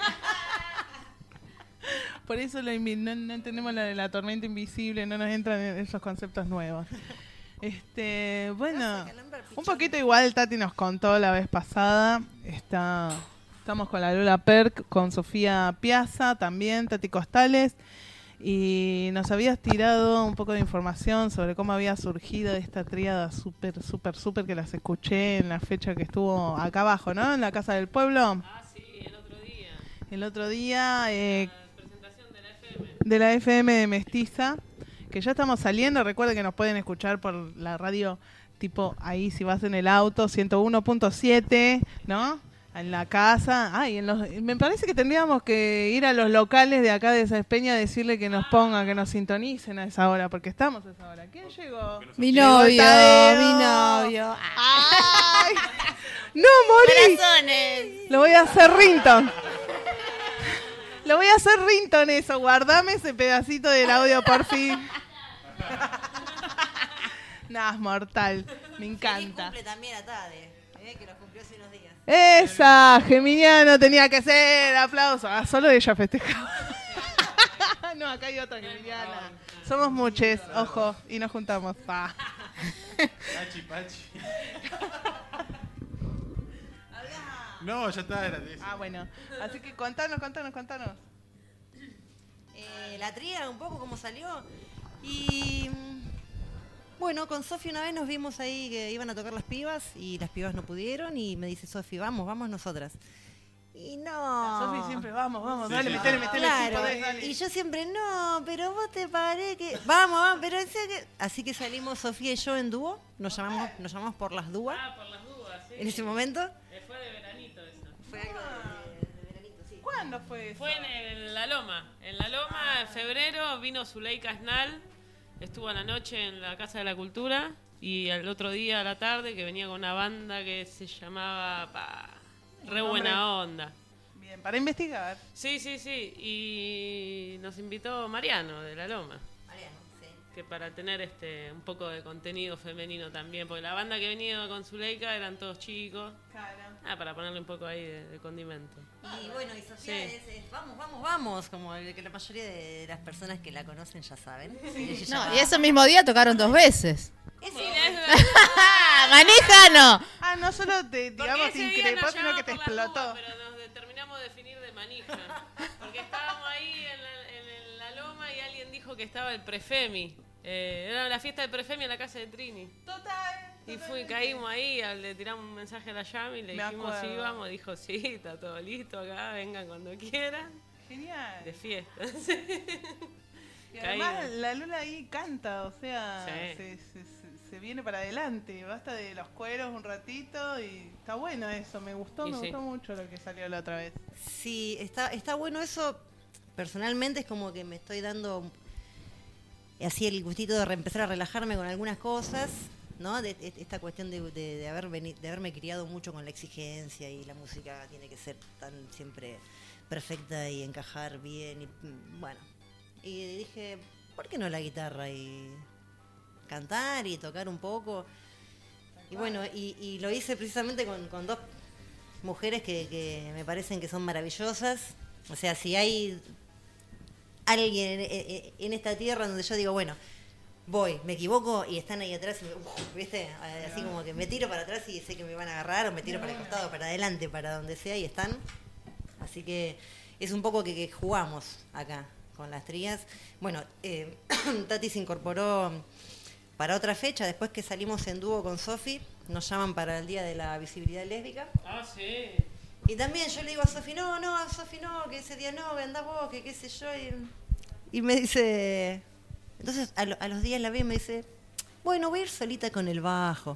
Por eso no entendemos la de la tormenta invisible, no nos entran en esos conceptos nuevos. Bueno, un poquito igual Tati nos contó la vez pasada. Estamos con la Lola Perk, con Sofía Piazza también, Tati Costales. Y nos habías tirado un poco de información sobre cómo había surgido esta tríada súper que las escuché en la fecha que estuvo acá abajo, ¿no? En la Casa del Pueblo. Ah, sí, el otro día. El otro día, Presentación de la FM. de la FM de Mestiza, que ya estamos saliendo. Recuerden que nos pueden escuchar por la radio, tipo ahí si vas en el auto, 101.7, ¿no? En la casa. Me parece que tendríamos que ir a los locales de acá de Sáenz Peña a decirle que nos pongan, que nos sintonicen a esa hora, porque estamos a esa hora. ¿Quién llegó? Mi Llegó novio, Tadeo. mi novio. ¡Ay! ¡No, morí! Corazones. Lo voy a hacer rington. Lo voy a hacer rington eso. Guardame ese pedacito del audio, por fin. Nah, es mortal. Me Feliz encanta. cumple también a Tade, que lo cumplió hace unos días. Esa, Geminiano tenía que ser. Aplauso. Solo ella festejaba. No, acá hay otra Geminiana. Somos muchos, ojo, y nos juntamos. Pa. Pachi. No, ya está, era de eso. Bueno. Así que contanos. La tríada, un poco cómo salió. Y bueno, con Sofi una vez nos vimos ahí que iban a tocar las pibas y las pibas no pudieron y me dice Sofi, vamos nosotras. Y no. Sofi siempre, vamos, Sí, dale, sí. metele, Claro, sí, podés, dale. y yo siempre, no, pero vos te paré que... Vamos, pero en serio que... Así que salimos Sofía y yo en dúo, nos llamamos por las dúas Ah, por las dudas, sí. en ese momento. Fue de veranito eso. Fue algo de veranito, sí. ¿Cuándo fue eso? Fue en La Loma. En La Loma, en febrero, vino Zuleika Snal. Estuvo a la noche en la Casa de la Cultura. Y al otro día, a la tarde, que venía con una banda que se llamaba... Re buena onda. Bien, para investigar. Sí. Y nos invitó Mariano de La Loma. Mariano, sí. Que para tener un poco de contenido femenino también. Porque la banda que venía con Zuleika eran todos chicos. Claro. Para ponerle un poco ahí de condimento. Y bueno, y Sofía Sí. es vamos, como el que la mayoría de las personas que la conocen ya saben. Ella ya- No, y ese mismo día tocaron 2 veces. Ese- ¡Manija no! Ah, no solo te, Porque digamos, te ese día increpó, nos sino que te llamaba por las explotó. dudas, pero nos terminamos de definir de manija. Porque estábamos ahí en la loma y alguien dijo que estaba el Prefemi. Era la fiesta del Prefemi en la casa de Trini. Total. Y caímos ahí, le tiramos un mensaje a la Yami y le Me dijimos acuerdo. sí, vamos. Dijo sí, está todo listo acá, vengan cuando quieran. Genial. De fiesta. Y además Caído. la Lula ahí canta, o sea, Sí. se viene para adelante. Basta de los cueros un ratito y está bueno eso. Me gustó Y sí. mucho lo que salió la otra vez. Sí, está bueno eso. Personalmente es como que me estoy dando así el gustito de empezar a relajarme con algunas cosas, ¿no? De esta cuestión de haberme criado mucho con la exigencia y la música tiene que ser tan siempre perfecta y encajar bien. Y, bueno, y dije, ¿por qué no la guitarra? Y cantar y tocar un poco. Y bueno, y lo hice precisamente con dos mujeres que me parecen que son maravillosas. O sea, si hay alguien en esta tierra donde yo digo, bueno, voy, me equivoco y están ahí atrás y ¿viste? Así como que me tiro para atrás y sé que me van a agarrar, o me tiro para el costado, para adelante, para donde sea y están. Así que es un poco que jugamos acá con las trías. Bueno, Tati se incorporó para otra fecha, después que salimos en dúo con Sofi, nos llaman para el Día de la Visibilidad Lésbica. Ah, sí. Y también yo le digo a Sofi, no, Sofi, no, que ese día no, que andás vos, que qué sé yo. Y me dice, entonces a los días la ve y me dice, bueno, voy a ir solita con el bajo.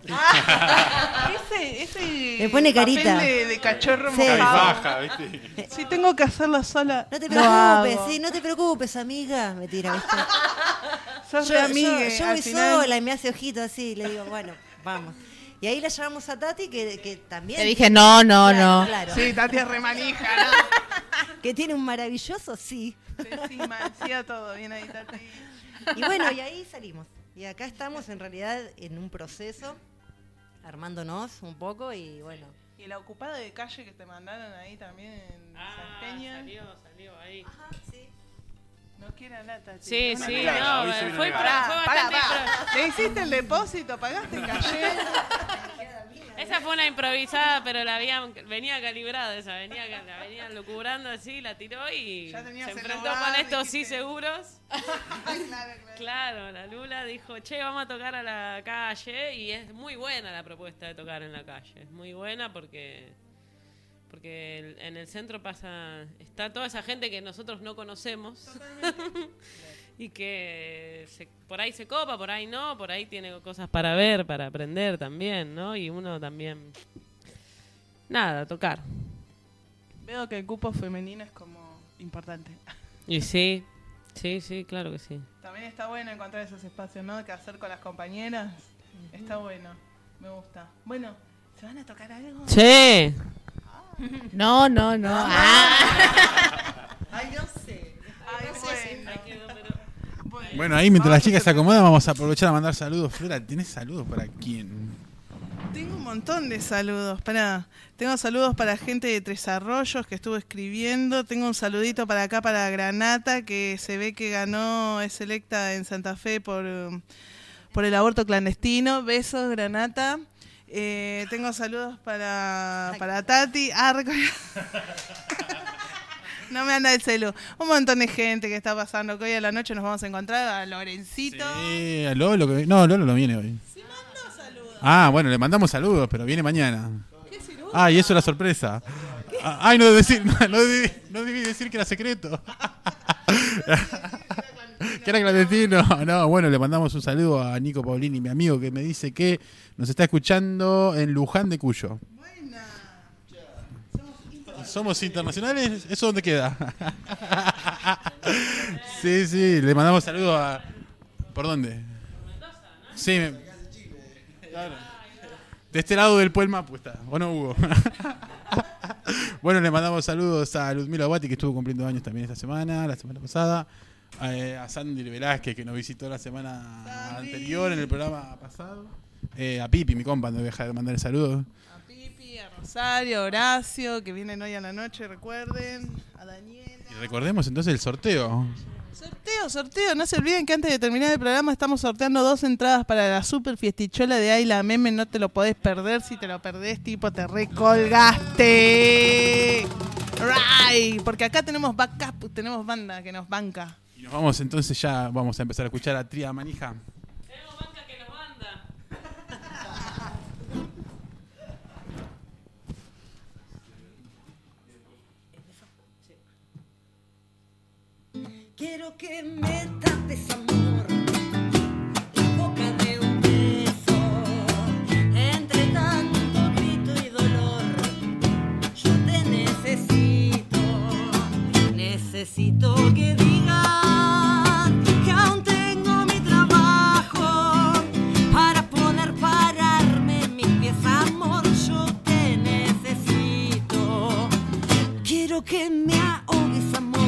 Ese Me pone papel carita. de cachorro Sí. mojado. Baja, ¿viste? Si tengo que hacerlo sola, No te lo preocupes, hago. sí, no te preocupes, amiga. Me tira, ¿viste? Sos Yo re amigue, voy al final. sola y me hace ojito así. Le digo, bueno, vamos. Y ahí la llamamos a Tati, que también... Le dije, no. Claro. Sí, Tati es remanija, ¿no? Que tiene un maravilloso sí. Sí, mancía todo, bien ahí, Tati. Y bueno, y ahí salimos. Y acá estamos en realidad en un proceso, armándonos un poco y bueno. Y el ocupado de calle que te mandaron ahí también en Salteña. Salió ahí. Ajá, sí. No quiere hablar, Tati. Sí, Una sí, mierda. no, hoy soy fue una bastante... ¿Le hiciste el depósito? ¿Pagaste el calle? Esa fue una improvisada, pero venía calibrada esa, la venían lucubrando así, la tiró y Ya tenías se el enfrentó lugar, con estos sí dijiste. seguros. Claro. Claro, la Lula dijo, che, vamos a tocar a la calle, y es muy buena la propuesta de tocar en la calle, es muy buena porque en el centro está toda esa gente que nosotros no conocemos y que por ahí se copa, por ahí no, por ahí tiene cosas para ver, para aprender también, ¿no? Y uno también, nada, tocar. Veo que el cupo femenino es como importante. Y sí, claro que sí. También está bueno encontrar esos espacios, ¿no? Que hacer con las compañeras. Está bueno. Me gusta. Bueno, ¿se van a tocar algo? Sí. No. Ay, no sé. Ay, bueno. Bueno, ahí mientras las chicas se acomodan, vamos a aprovechar a mandar saludos. Flora, ¿tienes saludos para quién? Tengo un montón de saludos. Tengo saludos para gente de Tres Arroyos que estuvo escribiendo. Tengo un saludito para acá, para Granata, que se ve que ganó, es electa en Santa Fe por el aborto clandestino. Besos, Granata. Tengo saludos para Tati. No me anda el celu. Un montón de gente que está pasando, que hoy a la noche nos vamos a encontrar a Lorencito. Sí, a Lolo. No, Lolo no viene hoy. Sí, mandó saludos. Ah, bueno, le mandamos saludos, pero viene mañana. Ah, y eso era sorpresa. Ay, no debí decir que era secreto. Que era clandestino. No, bueno, le mandamos un saludo a Nico Paulini, mi amigo, que me dice que nos está escuchando en Luján de Cuyo. Buena. ¿Somos internacionales? ¿Eso dónde queda? Sí, le mandamos saludos a... ¿Por dónde? Sí, claro. De este lado del Puelma, pues está. ¿O no, Hugo? Bueno, le mandamos saludos a Ludmila Obati, que estuvo cumpliendo años también la semana pasada. A Sandy Velázquez, que nos visitó la semana anterior en el programa pasado. A Pipi, mi compa, no voy a dejar de mandar saludos. A Pipi, a Rosario, a Horacio, que vienen hoy a la noche, recuerden. A Daniela. Y recordemos entonces el sorteo. Sorteo. No se olviden que antes de terminar el programa estamos sorteando 2 entradas para la super fiestichola de Ayla Meme. No te lo podés perder. Si te lo perdés, tipo, te recolgaste. Right. Porque acá tenemos backup, tenemos banda que nos banca. Y nos vamos entonces, ya vamos a empezar a escuchar a Tría Manija. Tenemos banca que nos manda. Quiero que me tapes, amor, la boca de un beso. Entre tanto grito y dolor, yo te necesito. Necesito que digas que aún tengo mi trabajo para poder pararme mis pies, amor. Yo te necesito. Quiero que me ahogues, amor,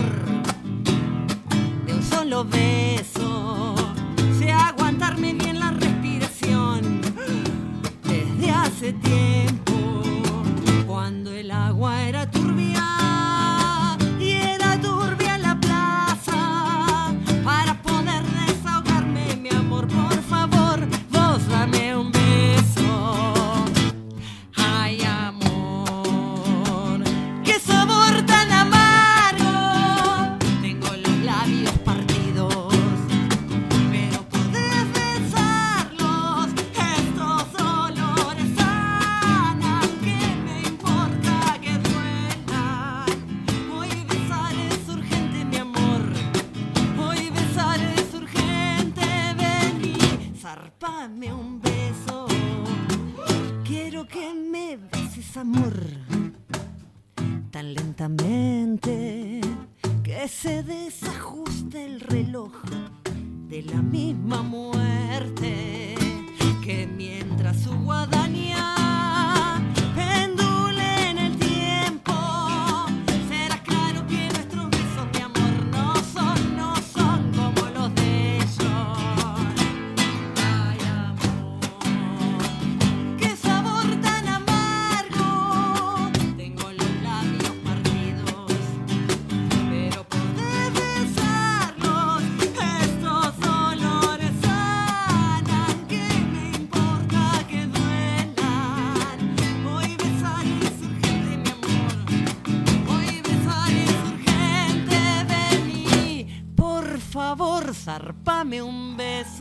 solo beso, sé aguantarme bien la respiración desde hace tiempo, cuando el agua era turbia y era turbia la plaza, para poder desahogarme, mi amor, por favor, vos dame un beso. Ay, amor, qué sabor tan amargo, tengo los labios partidos, pero podés besarlos, estos olores sanan, ¿qué me importa que duelan? Hoy besar es urgente, mi amor, hoy besar es urgente, vení, zarpame un beso, quiero que me beses, amor, tan lentamente que se desajuste el reloj de la misma muerte, que mientras su guadaña pendule en el tiempo, será claro que nuestros besos, mi amor, no son como los de ellos. Ay, amor, qué sabor tan amargo, tengo los labios partidos, pero podés besarlos, estos olores sanan, ¿qué me importa que duelan? Hoy besar es urgente, mi amor, hoy besar es urgente, vení, por favor, zarpame un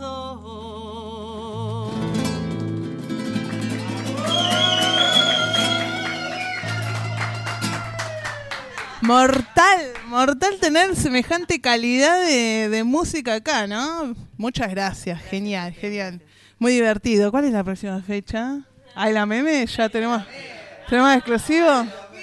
beso. Mortal tener semejante calidad de música acá, ¿no? Muchas gracias, genial. Muy divertido. ¿Cuál es la próxima fecha? ¿Ay, la meme? ¿Ya tenemos exclusivo?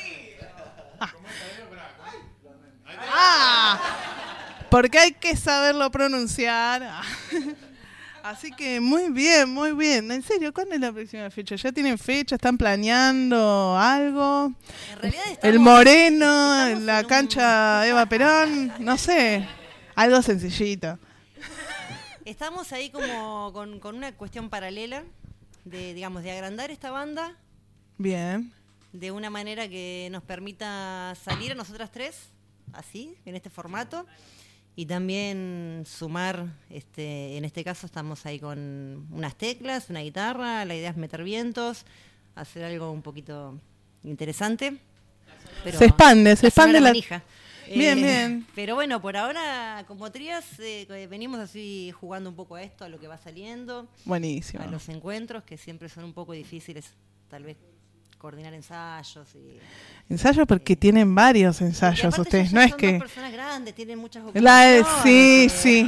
Porque hay que saberlo pronunciar. Así que muy bien. En serio, ¿cuándo es la próxima fecha? ¿Ya tienen fecha? ¿Están planeando algo? En realidad El Moreno, en la cancha Eva Perón, no sé, algo sencillito. Estamos ahí como con una cuestión paralela de agrandar esta banda. Bien. De una manera que nos permita salir a nosotras tres, así, en este formato. Y también sumar, en este caso estamos ahí con unas teclas, una guitarra, la idea es meter vientos, hacer algo un poquito interesante. Pero se expande la manija. Bien. Pero bueno, por ahora, como trías, venimos así jugando un poco a esto, a lo que va saliendo. Buenísimo. A los encuentros, que siempre son un poco difíciles, tal vez coordinar ensayos. Ensayos porque tienen varios ensayos ustedes, no es son que... Son personas grandes, tienen muchas ocupaciones. Sí.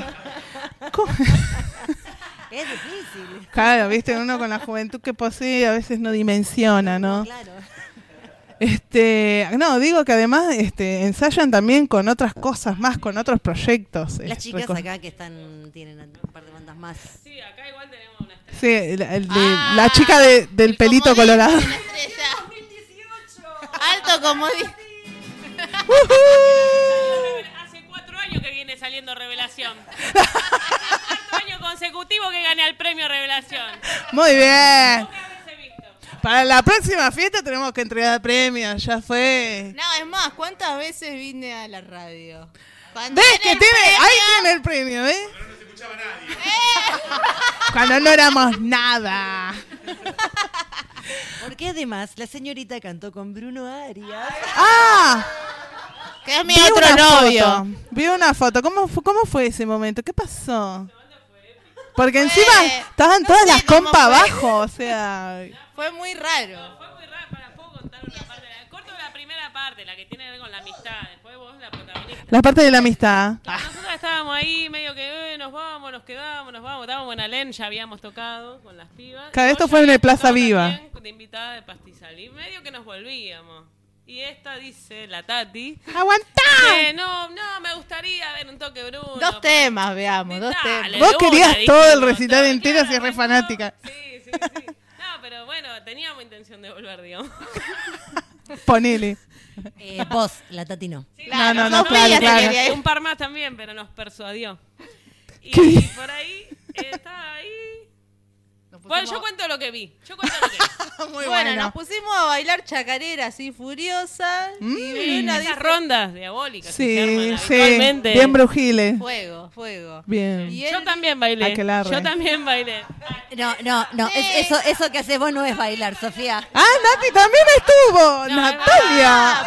Es difícil. Claro, viste, uno con la juventud que posee a veces no dimensiona, ¿no? Claro. No, digo que además ensayan también con otras cosas más, con otros proyectos. Las chicas acá que tienen un par de bandas más. Sí, acá igual tenemos una Sí, estrella. la chica del pelito colorado. 2018. Alto como Hace 4 años que viene saliendo Revelación. Hace 4 años consecutivos que gané el premio Revelación. Muy bien. Pocas veces visto. Para la próxima fiesta tenemos que entregar premios, ya fue. No, es más, ¿cuántas veces vine a la radio? ¿Ves que tiene? Ahí tiene el premio, ¿ves? Pero no se escuchaba nadie. Cuando no éramos nada. Porque además la señorita cantó con Bruno Arias. ¡Ah! Que es mi Vi otro una novio. foto. Vi una foto. ¿Cómo fue ese momento? ¿Qué pasó? Porque encima estaban no todas sé las cómo compas fue. abajo, o sea... Fue muy raro. Fue muy raro, puedo contar una parte. Corto la primera parte, la que tiene que ver con la amistad. Después vos, la protagonista. La parte de la amistad. Nosotros estábamos ahí medio que nos vamos, nos quedamos, estábamos en Alén, ya habíamos tocado con las pibas. Claro, Y esto vos fue ya en el habías Plaza tocado Viva. también de invitada de Pastizal. Y medio que nos volvíamos. Y esta dice, la Tati, ¡Aguantá! no, me gustaría ver un toque Bruno. Dos temas, veamos, dos Dale, temas. Vos de una, querías dijimos, todo el recital todo, entero, claro, si es re bueno, fanática. Sí. No, pero bueno, teníamos intención de volver, digamos. Ponele. Vos, la Tati no. Sí, No, no, no, Sofía claro, claro. quería ir. Un par más también, pero nos persuadió. Y ¿Qué? por ahí, estaba ahí. Nos Bueno, pusimos- yo cuento lo que vi. Muy bueno, nos pusimos a bailar chacarera así furiosa. Y Bruna Esas dice, rondas diabólicas que se Sí, arman sí. habitualmente. Bien brujiles. fuego. Bien. Y él Yo también bailé. Aquelarre. Yo también bailé. No, eso que haces vos no es bailar, Sofía. ¡Ah, Nati también estuvo! No, ¡Natalia!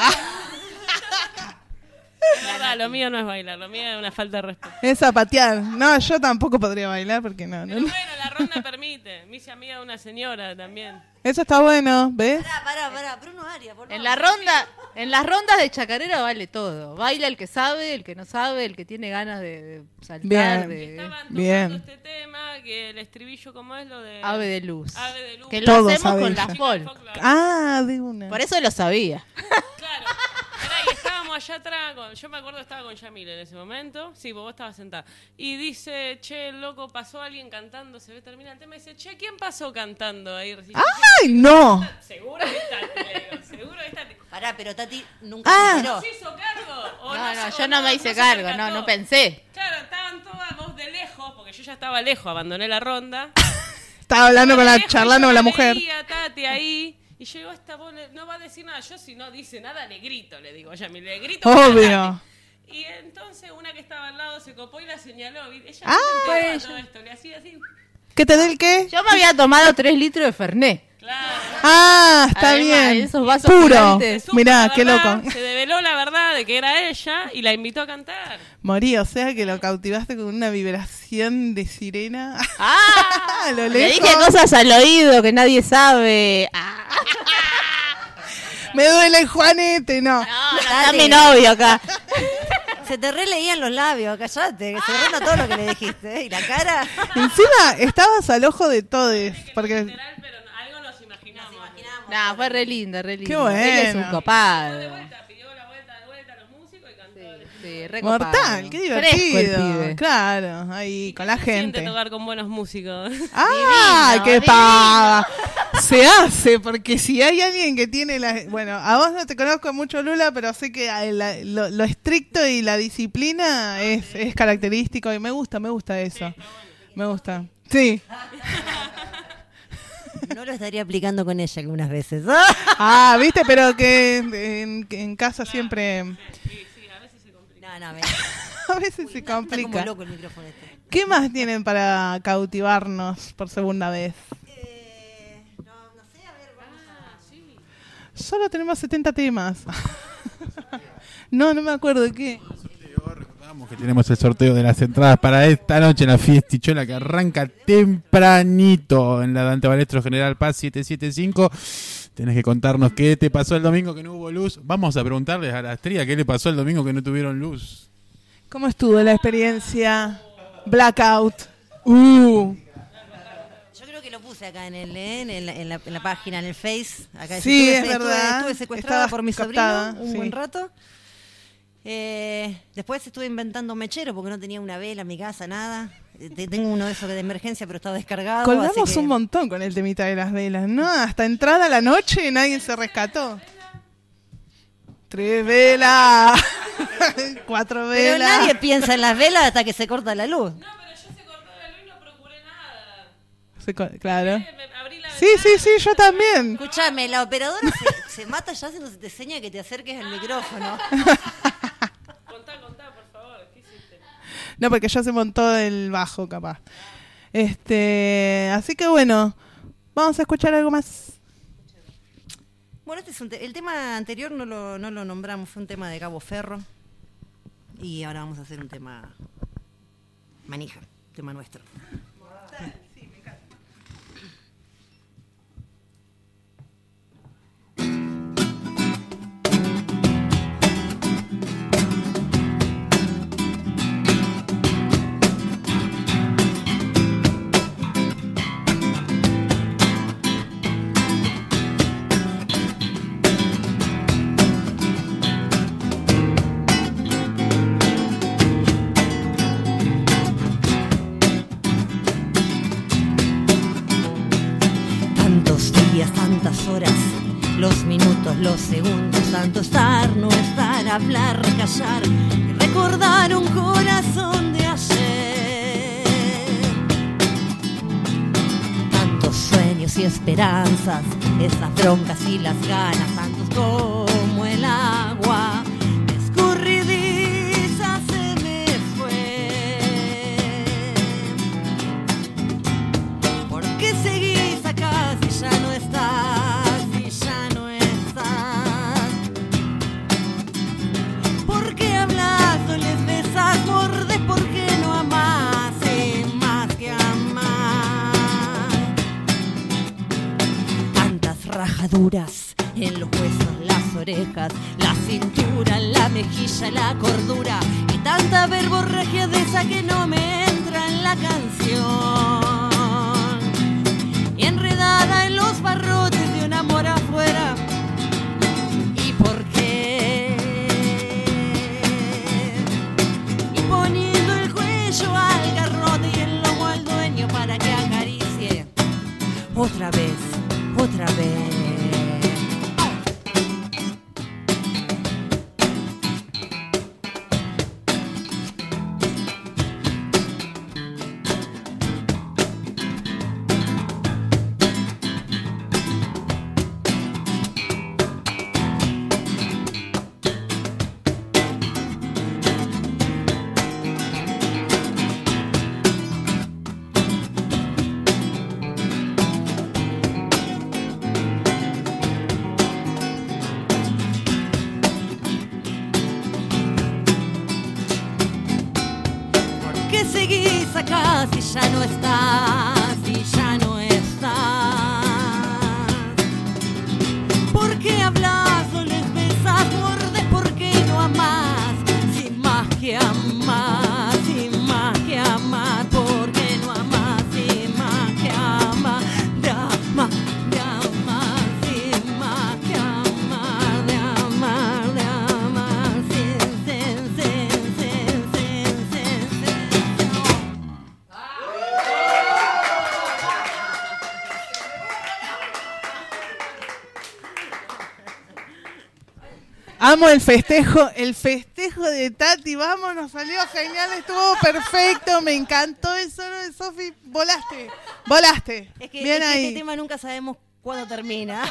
Es verdad, lo mío no es bailar, lo mío es una falta de respeto. Es zapatear. No, yo tampoco podría bailar porque no. Pero bueno, la ronda permite. Me hice amiga de una señora también. Eso está bueno, ¿ves? Pará, Bruno Arias, por en favor. en las rondas de chacarera vale todo. Baila el que sabe, el que no sabe, el que tiene ganas de saltar, Bien. Estaban tocando Bien. este tema, que el estribillo, ¿cómo es lo de...? Ave de luz. Ave de luz. Que lo Todos hacemos saben con ya. las folk. Ah, de una. Por eso lo sabía. Claro. Pará, y estábamos allá atrás, yo me acuerdo estaba con Yamil en ese momento. Sí, vos estabas sentada. Y dice, che, loco, pasó alguien cantando, se ve termina el tema. Y dice, che, ¿quién pasó cantando ahí? Recién? ¡Ay, no! Seguro que está, le digo, seguro que está. Pará, pero Tati nunca Ah. se enteró. ¿No se hizo cargo? ¿O No, se- yo o no me hice se cargo, percató? no pensé. Claro, estaban todas vos de lejos, porque yo ya estaba lejos, abandoné la ronda. Estaba hablando con De la lejos, charlando yo con la la mujer. veía a Tati ahí. Y yo digo, esta voz no va a decir nada. Yo si no dice nada, le grito, le digo. Le grito. Obvio. Y entonces una que estaba al lado se copó y la señaló. ¿Viste? Ella Ah, no se enteraba de pues. todo esto. Le hacía así. ¿Qué te dé el qué? Yo me había tomado 3 litros de Fernet. Claro. Ah, está Además, bien. esos vasos Puro. gigantes. Supo Mirá, la qué verdad, loco. Se develó la verdad de que era ella y la invitó a cantar. Morí, o sea que lo cautivaste con una vibración de sirena. ¡Ah! Lo Le lejos. dije cosas al oído que nadie sabe. ¡Ah! Me duele el juanete, no. No, está mi novio acá. Se te releían los labios, callate, que se rena todo lo que le dijiste. ¿Eh? Y la cara. Encima estabas al ojo de todos. Porque Literal, pero algo nos imaginamos. No, fue re linda, re linda. Qué bueno. Él es un copado. De vuelta, pidió la vuelta de vuelta a los músicos y cantó. Sí, re copado. mortal, qué Fresco el divertido. pibe. Claro, ahí con la Se siente gente. tocar con buenos músicos. ¡Ah, Divino, qué divino. pava! Se hace, porque si hay alguien que tiene la... Bueno, a vos no te conozco mucho, Lula, pero sé que lo estricto y la disciplina es característico y me gusta eso. Me gusta. Sí. No lo estaría aplicando con ella algunas veces. Ah, viste, pero que en casa siempre... No, A veces se está como complica. loco el micrófono este. ¿Qué más tienen para cautivarnos por segunda vez? No sé, a ver, vamos a... Solo tenemos 70 temas. No me acuerdo de qué. Recordamos que tenemos el sorteo de las entradas para esta noche en la fiestichola que arranca tempranito en la Dante Balestro General Paz 775. Tenés que contarnos qué te pasó el domingo que no hubo luz. Vamos a preguntarles a la Astría qué le pasó el domingo que no tuvieron luz. ¿Cómo estuvo la experiencia? Blackout. Yo creo que lo puse acá en la página, en el Face. Acá Sí, estuve, es verdad. Estuve secuestrada Estabas por mi captada, sobrino un sí. buen rato. Después estuve inventando mechero porque no tenía una vela en mi casa, nada. Tengo uno de esos de emergencia, pero estaba descargado. Colgamos así que... un montón con el temita de las velas, ¿no? Hasta entrada la noche nadie se rescató. 3 velas. 4 Pero velas. nadie piensa en las velas hasta que se corta la luz. No, pero yo se cortó la luz y no procuré nada. Claro. Abrí la Sí, yo también. Escúchame, la operadora se mata ya haciendo te seña que te acerques al micrófono. Contá, por favor. ¿Qué hiciste? No, porque ya se montó el bajo, capaz. Así que bueno, vamos a escuchar algo más. Bueno, este es el tema anterior no lo nombramos, fue un tema de Cabo Ferro. Y ahora vamos a hacer un tema manija, tema nuestro. Sí, me encanta. Tantas horas, los minutos, los segundos, tanto estar, no estar, hablar, callar y recordar un corazón de ayer. Tantos sueños y esperanzas, esas broncas y las ganas, tantos como el agua escurridiza se me fue. ¿Por qué seguís acá si ya no estás, si ya no estás? ¿Por qué hablas o les besas, mordes? ¿Por qué no amás más que amar? Tantas rajaduras en los huesos, las orejas, la cintura, la mejilla, la cordura y tanta verborragia de esa que no me entra en la canción. Y enredada en los barrotes de un amor afuera. ¿Y por qué? Y poniendo el cuello al garrote y el lomo al dueño para que acaricie otra vez, otra vez. Seguís acá si ya no estás, si ya no estás. ¿Por qué hablas o les besas, mordes? ¿Por qué no amás? Sin más que amar, sin más que amar. ¿Por qué no amás? Sin más que amar. De amar, de amar, sin más que amar. De amar, de amar, sin, sin, sin, sin, sin, sin, sin. Amo el festejo de Tati, vamos, nos salió genial, estuvo perfecto, me encantó el solo de Sofi, volaste. Es que, bien ahí. este tema nunca sabemos cuándo termina.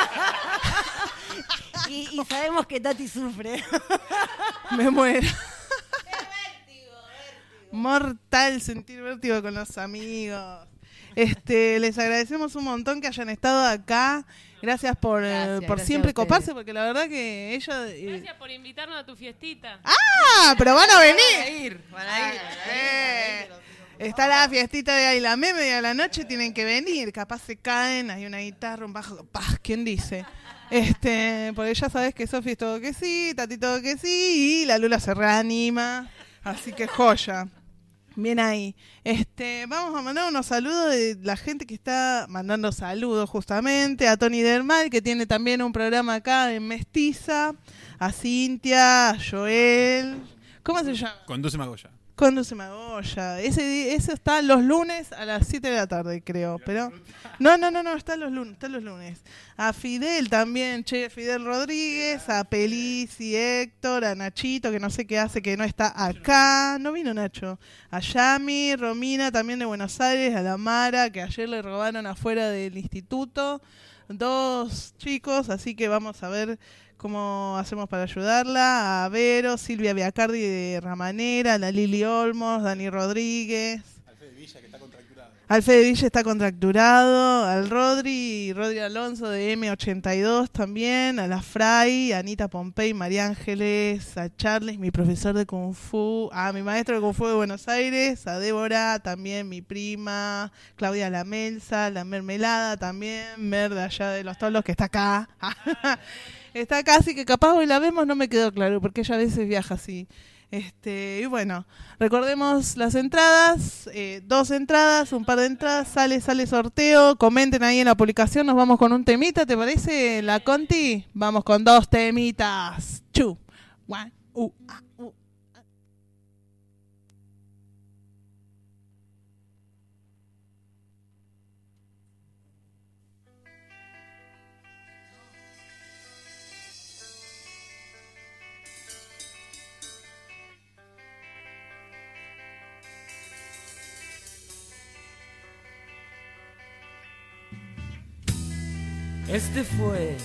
y sabemos que Tati sufre. Me muero. Mortal sentir vértigo con los amigos. Les agradecemos un montón que hayan estado acá. Gracias por siempre coparse, porque la verdad que ella... Gracias por invitarnos a tu fiestita. ¡Ah! Pero van a venir. Van a ir. Está la fiestita de Ayla Meme y a la noche tienen que venir. Capaz se caen, hay una guitarra, un bajo. ¡Pah! ¿Quién dice? Porque ya sabes que Sofi es todo que sí, Tati todo que sí, y la Lula se reanima. Así que joya. Bien ahí. Vamos a mandar unos saludos de la gente que está mandando saludos justamente. A Tony Dermal, que tiene también un programa acá en Mestiza. A Cintia, a Joel. ¿Cómo se llama? Conduce Magoya. Conduce Magoya. Ese está los lunes a las 7 de la tarde, creo. Pero no, está los lunes. A Fidel también, Fidel Rodríguez, a Pelici, Héctor, a Nachito, que no sé qué hace, que no está acá. No vino Nacho. A Yami, Romina, también de Buenos Aires, a la Mara, que ayer le robaron afuera del instituto. 2 chicos, así que vamos a ver cómo hacemos para ayudarla. A Vero, Silvia Biacardi de Ramanera, a la Lili Olmos, Dani Rodríguez. Alfede Villa está contracturado. Al Rodri Alonso de M82 también. A la Fray, a Anita Pompey, María Ángeles, a Charles, mi profesor de Kung Fu, a mi maestro de Kung Fu de Buenos Aires, a Débora, también mi prima, Claudia Lamelsa, la Mermelada también, Mer de allá de Los Tolos, que está acá. Está acá, así que capaz hoy la vemos, no me quedó claro, porque ella a veces viaja así. Y bueno, recordemos las entradas, 2 entradas, un par de entradas, sale sorteo, comenten ahí en la publicación, nos vamos con un temita, ¿te parece, la Conti? Vamos con 2 temitas. 2, 1, Este fue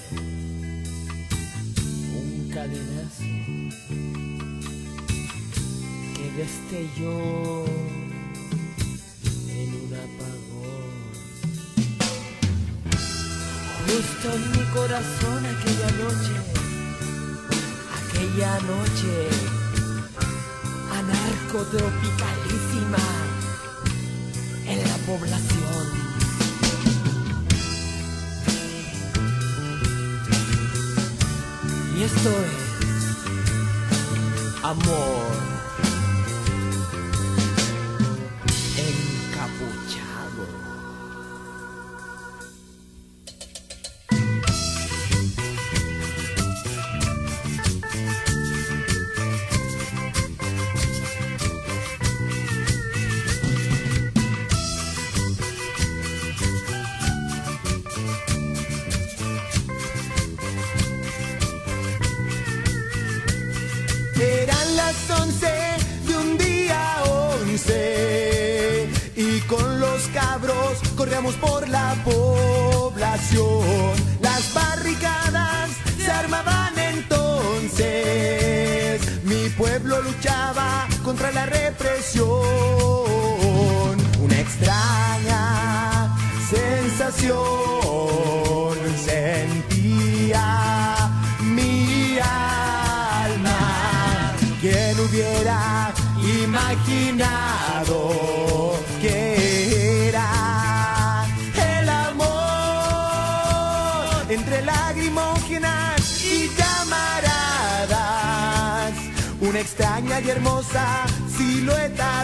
un cadenazo que destelló en un apagón. Justo en mi corazón aquella noche anarcotropicalísima en la población. Y esto es amor encapuchado. Eran las 11 de un día 11 y con los cabros corríamos por la población. Las barricadas se armaban entonces, mi pueblo luchaba contra la represión. Una extraña sensación sentía mi alma. ¿Quién hubiera imaginado que era el amor entre lagrimógenas y llamaradas? Una extraña y hermosa silueta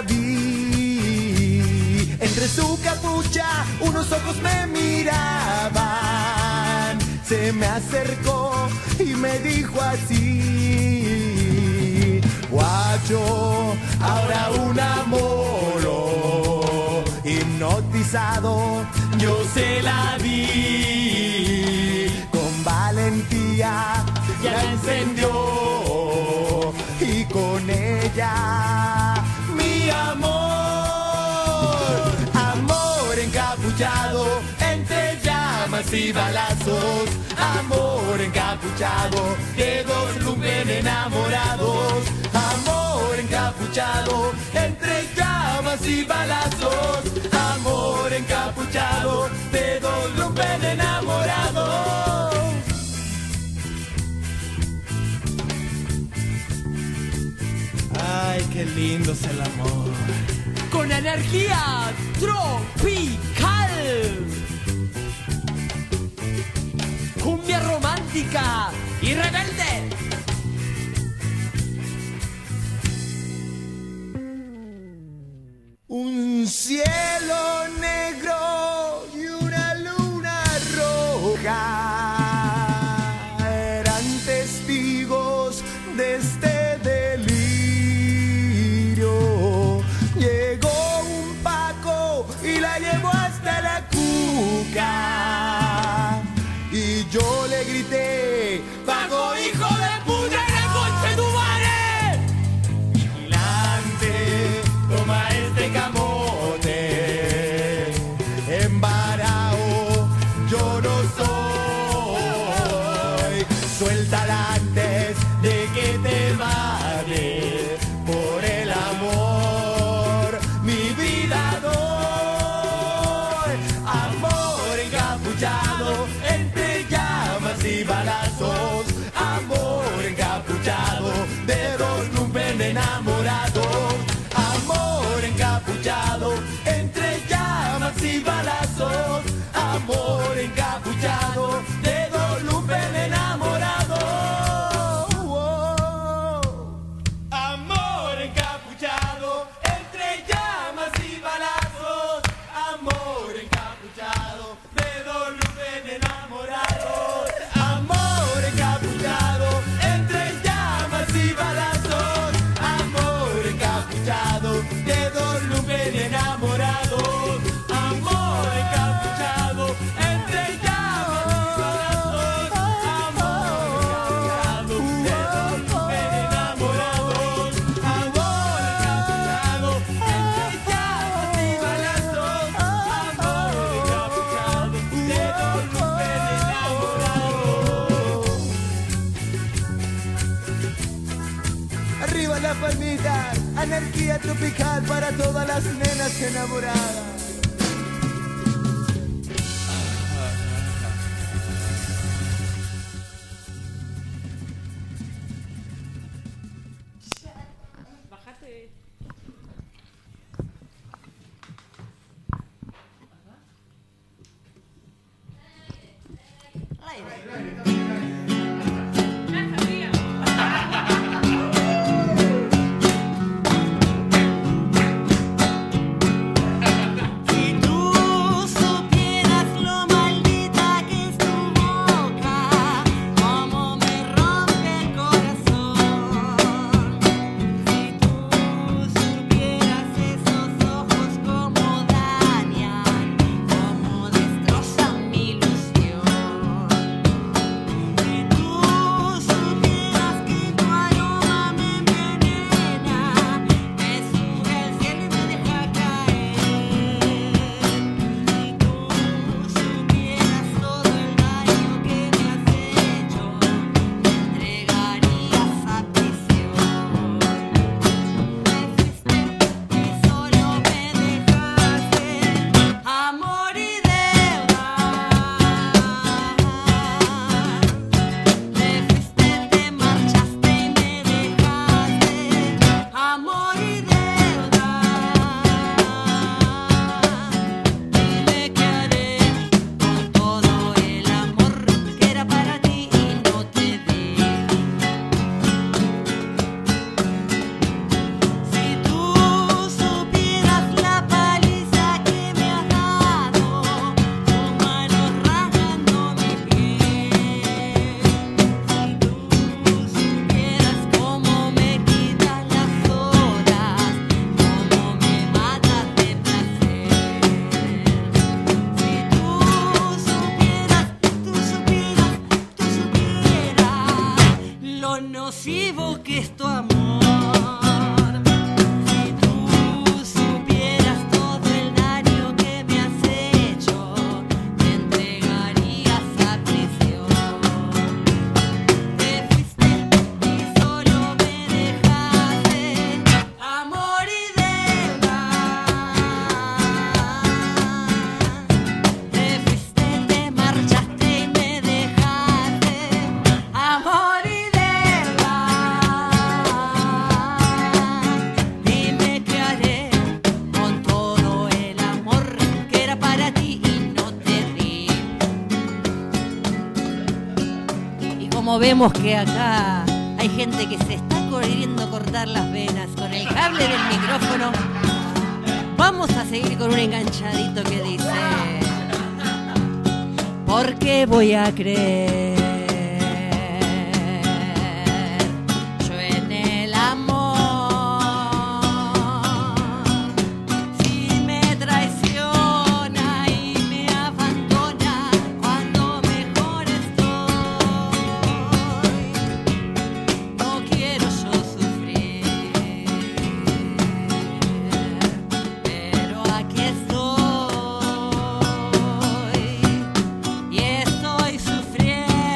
vi. Entre su capucha unos ojos me miraban. Se me acercó y me dijo así: guacho, ahora un amor hipnotizado, yo se la di. Con valentía ya encendió y con ella mi amor. Amor encapuchado entre llamas y balazos. Amor encapuchado de 2 lumpen enamorados. Amor encapuchado entre llamas y balazos. Amor encapuchado de 2 lumpen enamorados. Ay, qué lindo es el amor. Con energía tropical, cumbia romántica y rebelde. Un cielo negro y una luna roja eran testigos de este delirio. enamorado. Amor encapuchado entre llamas y balazos. Amor encapuchado, dedo lumpen enamorado. Amor encapuchado entre llamas y balazos. Amor encapuchado, dedo lumpen enamorado. Amor encapuchado entre llamas y balazos. Amor encapuchado, dedo lumpen enamorado. Amor encapuchado entre llamas y balazos. Amor encapuchado, dedo lumpen enamorado. Amor encapuchado entre llamas y balazos. Amor encapuchado, dedo lumpen enamorado. Arriba las palmitas, anarquía tropical para todas las nenas enamoradas. Bajate. Si tú supieras lo maldita que es tu boca, cómo me rompe el corazón. Si tú supieras esos ojos cómo dañan, cómo destrozan mi ilusión. Si tú supieras que tu aroma me envenena, me sube al cielo y me deja caer. Si tú supieras todo el daño que me has hecho, me entregarías a prisión. Te fuiste y solo me dejaste amor y deuda. Te fuiste, te marchaste y me dejaste amor y deuda. Dime qué haré con todo el amor que era para ti y no te di. Si tú supieras la paliza que me has dado, tus manos rasgando mi piel. Si tú supieras cómo me quitas las horas, cómo me matas de placer. Si tú supieras lo nocivo que es tu amor. Si tú supieras todo el daño que me has hecho, te entregarías a prisión. Te fuiste y solo me dejaste amor y deuda. Te fuiste, te marchaste y me dejaste amor y deuda. Dime qué haré con todo el amor que era para ti y no te di. Y como vemos que acá hay gente que se está queriendo cortar las venas con el cable del micrófono, vamos a seguir con un enganchadito que dice: ¿por qué voy a creer yo en el amor si me traiciona y me abandona cuando mejor estoy? No quiero yo sufrir, pero aquí estoy y estoy sufriendo.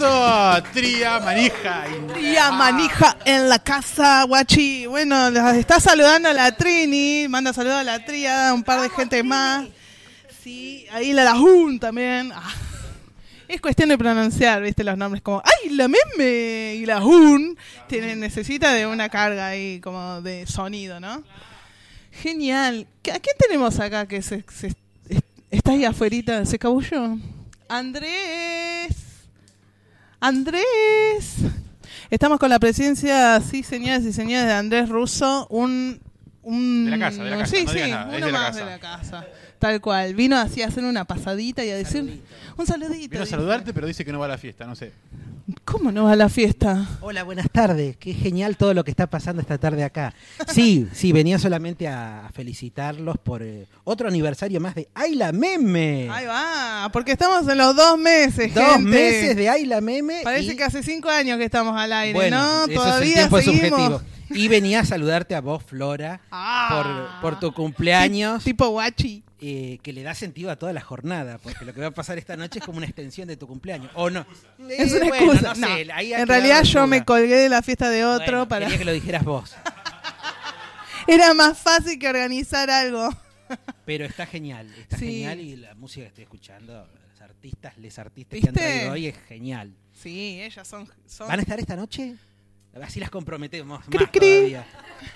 aplauso. Tría Manija. Tría Manija en la casa, guachi. Bueno, las está saludando la Trini. Manda saludos a la Tría, un par de gente más. Sí, ahí la Jun también. Es cuestión de pronunciar, viste, los nombres como ¡ay, la meme! Y la Jun necesita de una carga ahí como de sonido, ¿no? Genial. ¿A quién tenemos acá que está ahí afuerita? ¿Se cabulló? Andrés. Estamos con la presencia, sí, señoras y señores, de Andrés Russo, de la casa. Sí, no sí, nada, uno más de la casa. Tal cual. Vino así a hacer una pasadita y a decir un saludito. Vino a saludarte, pero dice que no va a la fiesta, no sé. ¿Cómo no va a la fiesta? Hola, buenas tardes. Qué genial todo lo que está pasando esta tarde acá. Sí, venía solamente a felicitarlos por otro aniversario más de ¡Ay, la meme! Ahí va, porque estamos en los 2 meses, 2 gente. meses de ¡Ay, la meme! Parece que hace 5 años que estamos al aire, bueno, ¿no? eso Todavía es el tiempo seguimos. subjetivo. Y venía a saludarte a vos, Flora, por tu cumpleaños. Tipo guachi. Que le da sentido a toda la jornada, porque lo que va a pasar esta noche es como una extensión de tu cumpleaños. ¿O no? Es una bueno, excusa. no sé, No, ahí ha en quedado realidad en yo duda. me colgué de la fiesta de otro Bueno, para... quería que lo dijeras vos. Era más fácil que organizar algo. Pero está genial Sí. genial y la música que estoy escuchando, les artistas que ¿Viste? han traído hoy es genial. Sí, ellas son... ¿Van a estar esta noche? Así las comprometemos Cri, más cri. todavía.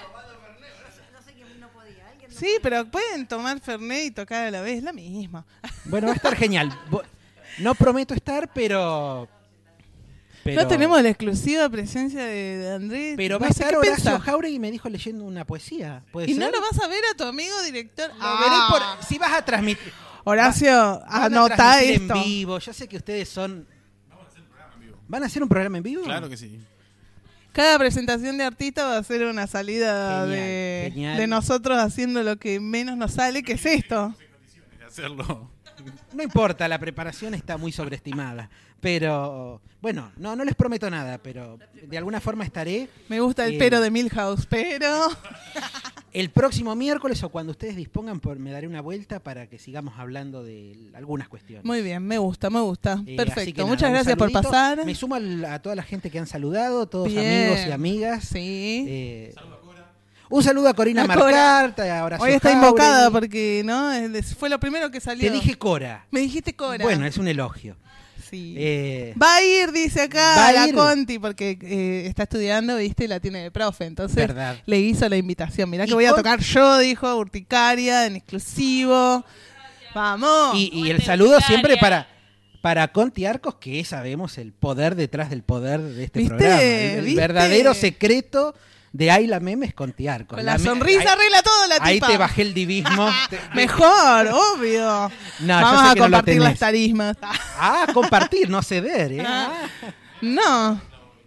Sí, pero pueden tomar Fernet y tocar a la vez, la misma. Bueno, va a estar genial. No prometo estar, pero... No tenemos la exclusiva presencia de Andrés. Pero no va a sé estar qué Horacio pensás. Jauregui, me dijo leyendo una poesía. ¿Puede ¿Y ser? no lo vas a ver a tu amigo director? Lo veré si vas a transmitir. Horacio, van a anotá transmitir esto. en vivo. Yo sé que ustedes son... ¿Van a hacer un programa en vivo? Claro que sí. Cada presentación de artista va a ser una salida Genial. de nosotros haciendo lo que menos nos sale, que es esto. De hacerlo. No importa, la preparación está muy sobreestimada. Pero, bueno, no les prometo nada, pero de alguna forma estaré. Me gusta el pero de Milhouse, pero... El próximo miércoles o cuando ustedes dispongan, me daré una vuelta para que sigamos hablando de algunas cuestiones. Muy bien, me gusta. Así que Perfecto, nada, muchas un gracias por saludito. pasar. Me sumo a toda la gente que han saludado, todos Bien. amigos y amigas. Sí. Un saludo a Corina Marcarta, a Horacio Hoy está Jauregui. invocada porque no fue lo primero que salió. Te dije Cora. Me dijiste Cora. Bueno, es un elogio. Sí. Va a ir, dice acá, va a la ir. Conti, porque está estudiando, viste, y la tiene de profe. Entonces Verdad. le hizo la invitación. Mirá Y que voy a con- tocar yo, dijo, urticaria, en exclusivo. Vamos. Y el saludo siempre para Conti Arcos, que sabemos el poder detrás del poder de este ¿Viste? programa. El ¿Viste? verdadero secreto de Ay la Meme es Conti Arcos. Con la sonrisa arregla todo la tipa. Ahí te bajé el divismo. Mejor, obvio. No, Vamos yo sé a que no lo compartir las tenés. tarismas. Compartir, no ceder. No.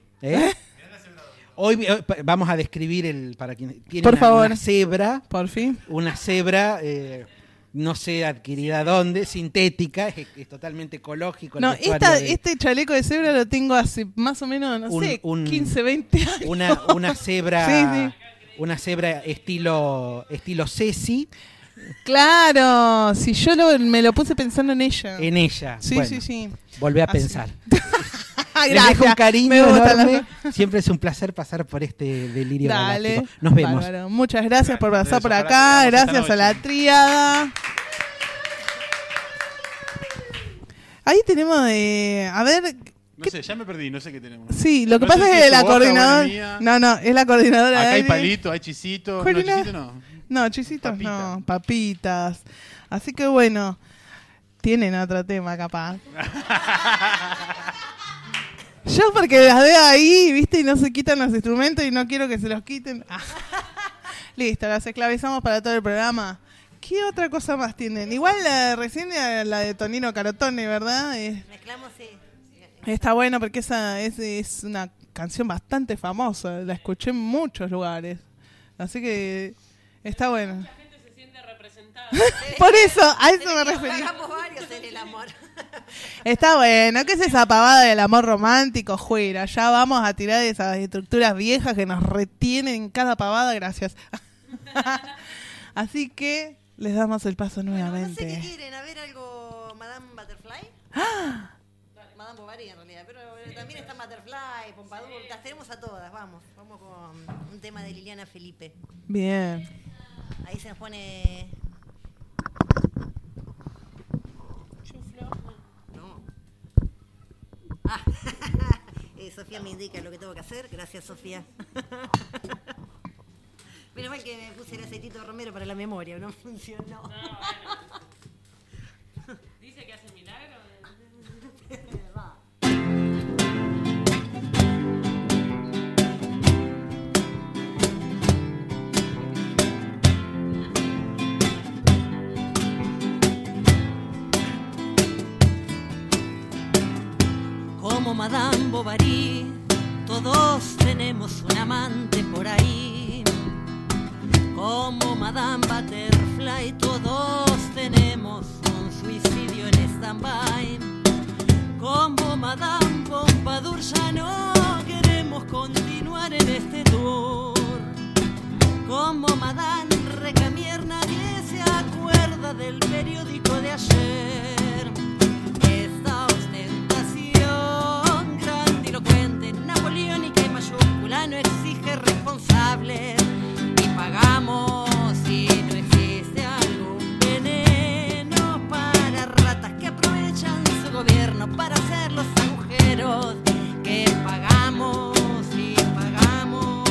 Hoy vamos a describir para quien tiene Por favor. una cebra. Por fin. Una cebra, no sé adquirida dónde, sintética, es totalmente ecológico. el No, vestuario de- este chaleco de cebra lo tengo hace más o menos, no sé, 15, 20 años. Una cebra, Sí. una cebra estilo Ceci. Claro, si yo me lo puse pensando en ella. En ella. Sí, Bueno, sí. Volvé a Así. pensar. Ay, Les dejo un gracias. cariño Me gustan enorme. Siempre es un placer pasar por este delirio Dale. galáctico. Nos vemos. Bárbaro. Muchas gracias por pasar Besos, por ojalá acá. que nos Gracias esta a la noche. tríada. Ahí tenemos a ver, No sé, ya me perdí, no sé qué tenemos. sí, lo que No sé pasa si es que tu la boca o la coordinadora... mía. No, es la coordinadora de Acá hay aire. palito, hay chisito. No, Coordina- chisito no. No, chisitos Papita. no, papitas. Así que bueno, tienen otro tema capaz. Yo porque las veo ahí, viste, y no se quitan los instrumentos y no quiero que se los quiten. Listo, las esclavizamos para todo el programa. ¿Qué otra cosa más tienen? Igual recién la de Tonino Carotone, ¿verdad? Mezclamos, sí. Está bueno porque esa es una canción bastante famosa. La escuché en muchos lugares. Así que está bueno. Por eso, a eso me refería. Hagamos varios en el amor. Está bueno, ¿qué es esa pavada del amor romántico? Fuera, ya vamos a tirar esas estructuras viejas que nos retienen cada pavada, gracias. Así que les damos el paso No sé qué nuevamente. quieren, a ver algo Madame Butterfly. Madame Bovary en realidad, pero también está Butterfly, Pompadour, las tenemos a todas, vamos con un tema de Liliana Felipe. Bien. Ahí se nos pone... No. Ah, Sofía me indica lo que tengo que hacer, gracias Sofía. Menos mal que me puse el aceitito de romero para la memoria, no funcionó. No, bueno. Dice que hace milagro. Va. Como Madame Bovary, todos tenemos un amante por ahí. Como Madame Butterfly, todos tenemos un suicidio en stand-by. Como Madame Pompadour, ya no queremos continuar en este tour. Como Madame Recamier, nadie se acuerda del periódico de ayer. Esta ostentación grandilocuente, napoleónica y mayúscula no exige responsables. Y pagamos si no existe algún veneno para ratas que aprovechan su gobierno para hacer los agujeros. Que pagamos y pagamos.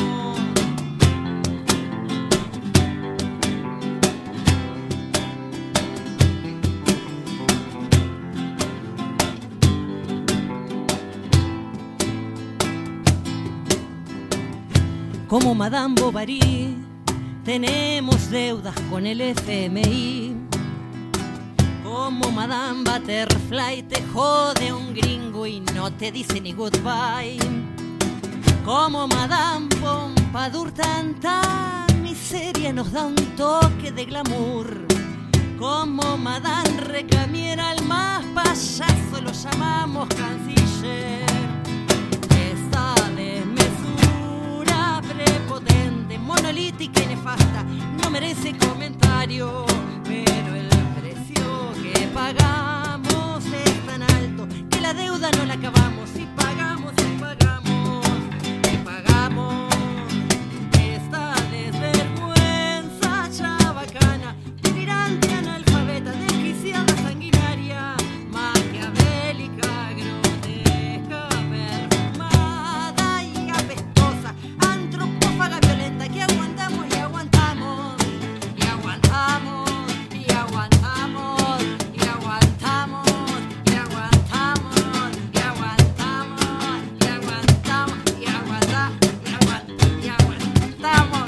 Como Madame Bovary, tenemos deudas con el FMI. Como Madame Butterfly, te jode un gringo y no te dice ni goodbye. Como Madame Pompadour, tanta miseria nos da un toque de glamour. Como Madame Recamier, al más payaso lo llamamos canciller. Esta desmesura prepotente, monolítica y nefasta no merece comentario, pero el precio que pagamos es tan alto que la deuda no la acabamos. Y pagamos y pagamos y pagamos. Esta desvergüenza chabacana, delirante, analfabeta, desquiciada, sanguinaria, maquiavélica, grotesca, perfumada y apestosa, antropófaga, violenta, que aguantamos y aguantamos y aguantamos y aguantamos y aguantamos y aguantamos y aguantamos y aguantamos y aguantamos y aguantamos y aguantamos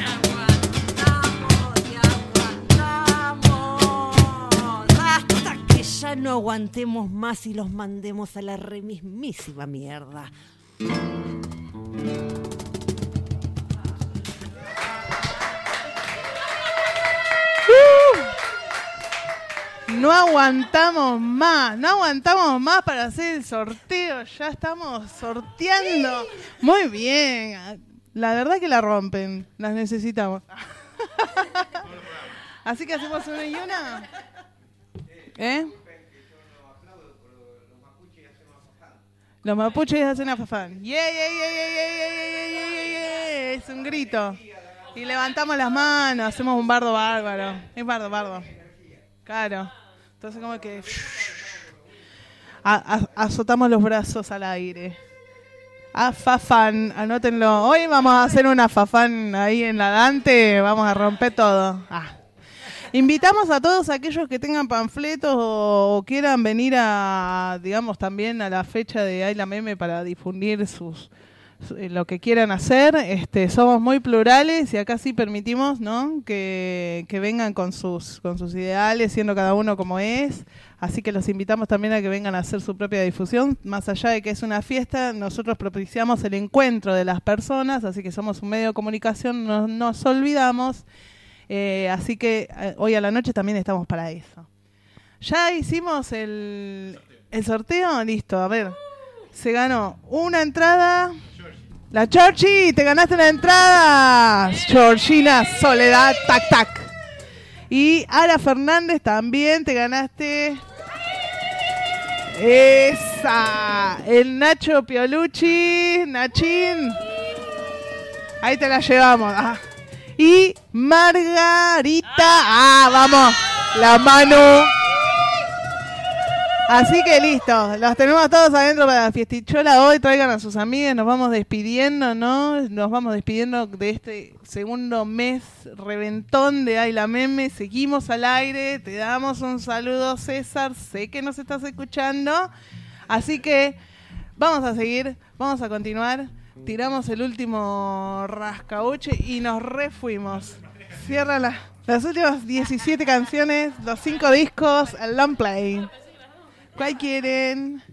hasta que ya no aguantemos más y los mandemos a la remismísima mierda. No aguantamos más para hacer el sorteo. Ya estamos sorteando. Muy bien. La verdad que la rompen. Las necesitamos. Así que hacemos una y una. ¿Eh? Los mapuches hacen a Fafán. Yeah, yeah, yeah, yeah, yeah, yeah, yeah, yeah, yeah. Es un grito. Y levantamos las manos, hacemos un bardo bárbaro. Es bardo. Claro. Entonces como que azotamos los brazos al aire. A Fafán, anótenlo. Hoy vamos a hacer una Fafán ahí en la Dante, vamos a romper todo. Invitamos a todos aquellos que tengan panfletos o quieran venir a, digamos, también a la fecha de Ay la Meme para difundir lo que quieran hacer. Somos muy plurales y acá sí permitimos, ¿no? que vengan con sus ideales, siendo cada uno como es. Así que los invitamos también a que vengan a hacer su propia difusión. Más allá de que es una fiesta, nosotros propiciamos el encuentro de las personas, así que somos un medio de comunicación, no nos olvidamos. Así que hoy a la noche también estamos para eso. Ya hicimos el sorteo, listo, a ver. Se ganó una entrada. La Chorchi, te ganaste una entrada. Georgina Soledad, tac, tac. Y Ara Fernández también te ganaste Esa. El Nacho Piolucci. Nachín. Ahí te la llevamos. Ah. Y Margarita. Vamos. La mano. Así que listo, los tenemos todos adentro para la fiestichola hoy. Traigan a sus amigas, nos vamos despidiendo, ¿no? Nos vamos despidiendo de este segundo mes reventón de Ay la Meme. Seguimos al aire, te damos un saludo, César. Sé que nos estás escuchando. Así que vamos a seguir, vamos a continuar. Tiramos el último rascauche y nos refuimos. Cierra las últimas 17 canciones, los 5 discos, el long play. ¿Cuál quieren?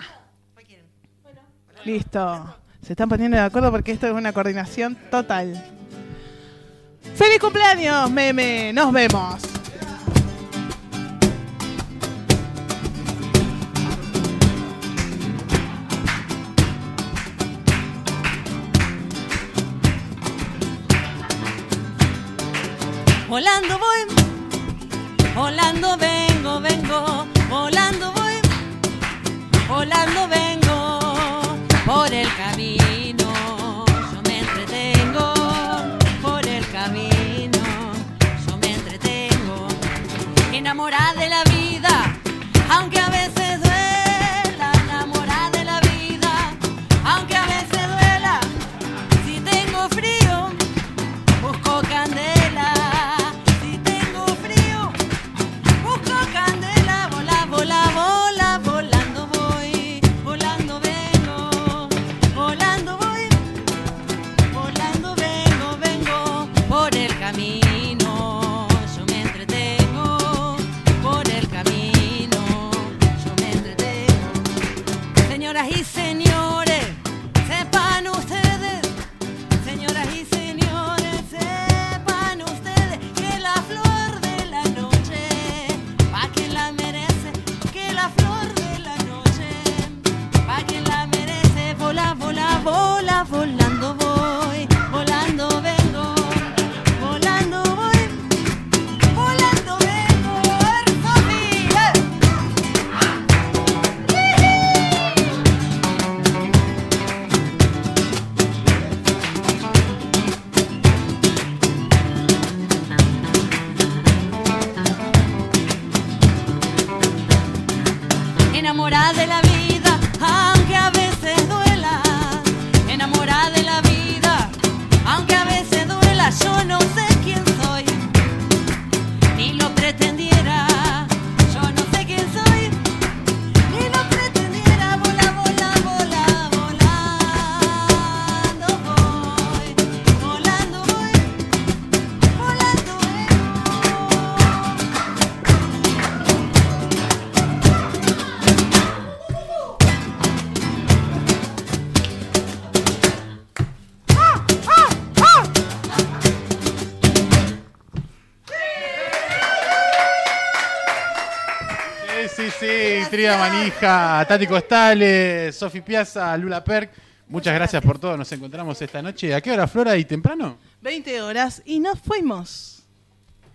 Listo. Se están poniendo de acuerdo porque esto es una coordinación total. ¡Feliz cumpleaños, Meme! ¡Nos vemos! Volando voy, volando vengo, volando voy, volando vengo, por el camino yo me entretengo, por el camino yo me entretengo, enamorada de la vida, aunque a veces duela, enamorada de la vida, aunque a veces duela, si tengo frío, busco candela. Y señores, sepan ustedes, señoras y señores, sepan ustedes que la flor de la noche, pa' quien la merece, que la flor de la noche, pa' quien la merece, vola, vola, vola, volando voy, volando vengo, volando voy, volando vengo, Sofía. Enamorada de la vida, aunque a veces duela. Enamorada de la vida, aunque a veces duela. Yo no sé quién soy, ni lo pretendiera. Yo no sé quién soy, ni lo pretendiera. Vola, vola, vola, volando voy, volando voy, volando Sí, Tría Manija, Tati Costales, Sofi Piazza, Lula Perk. Muchas gracias por todo. Nos encontramos esta noche. ¿A qué hora, Flora? ¿Y temprano? 20 horas y nos fuimos.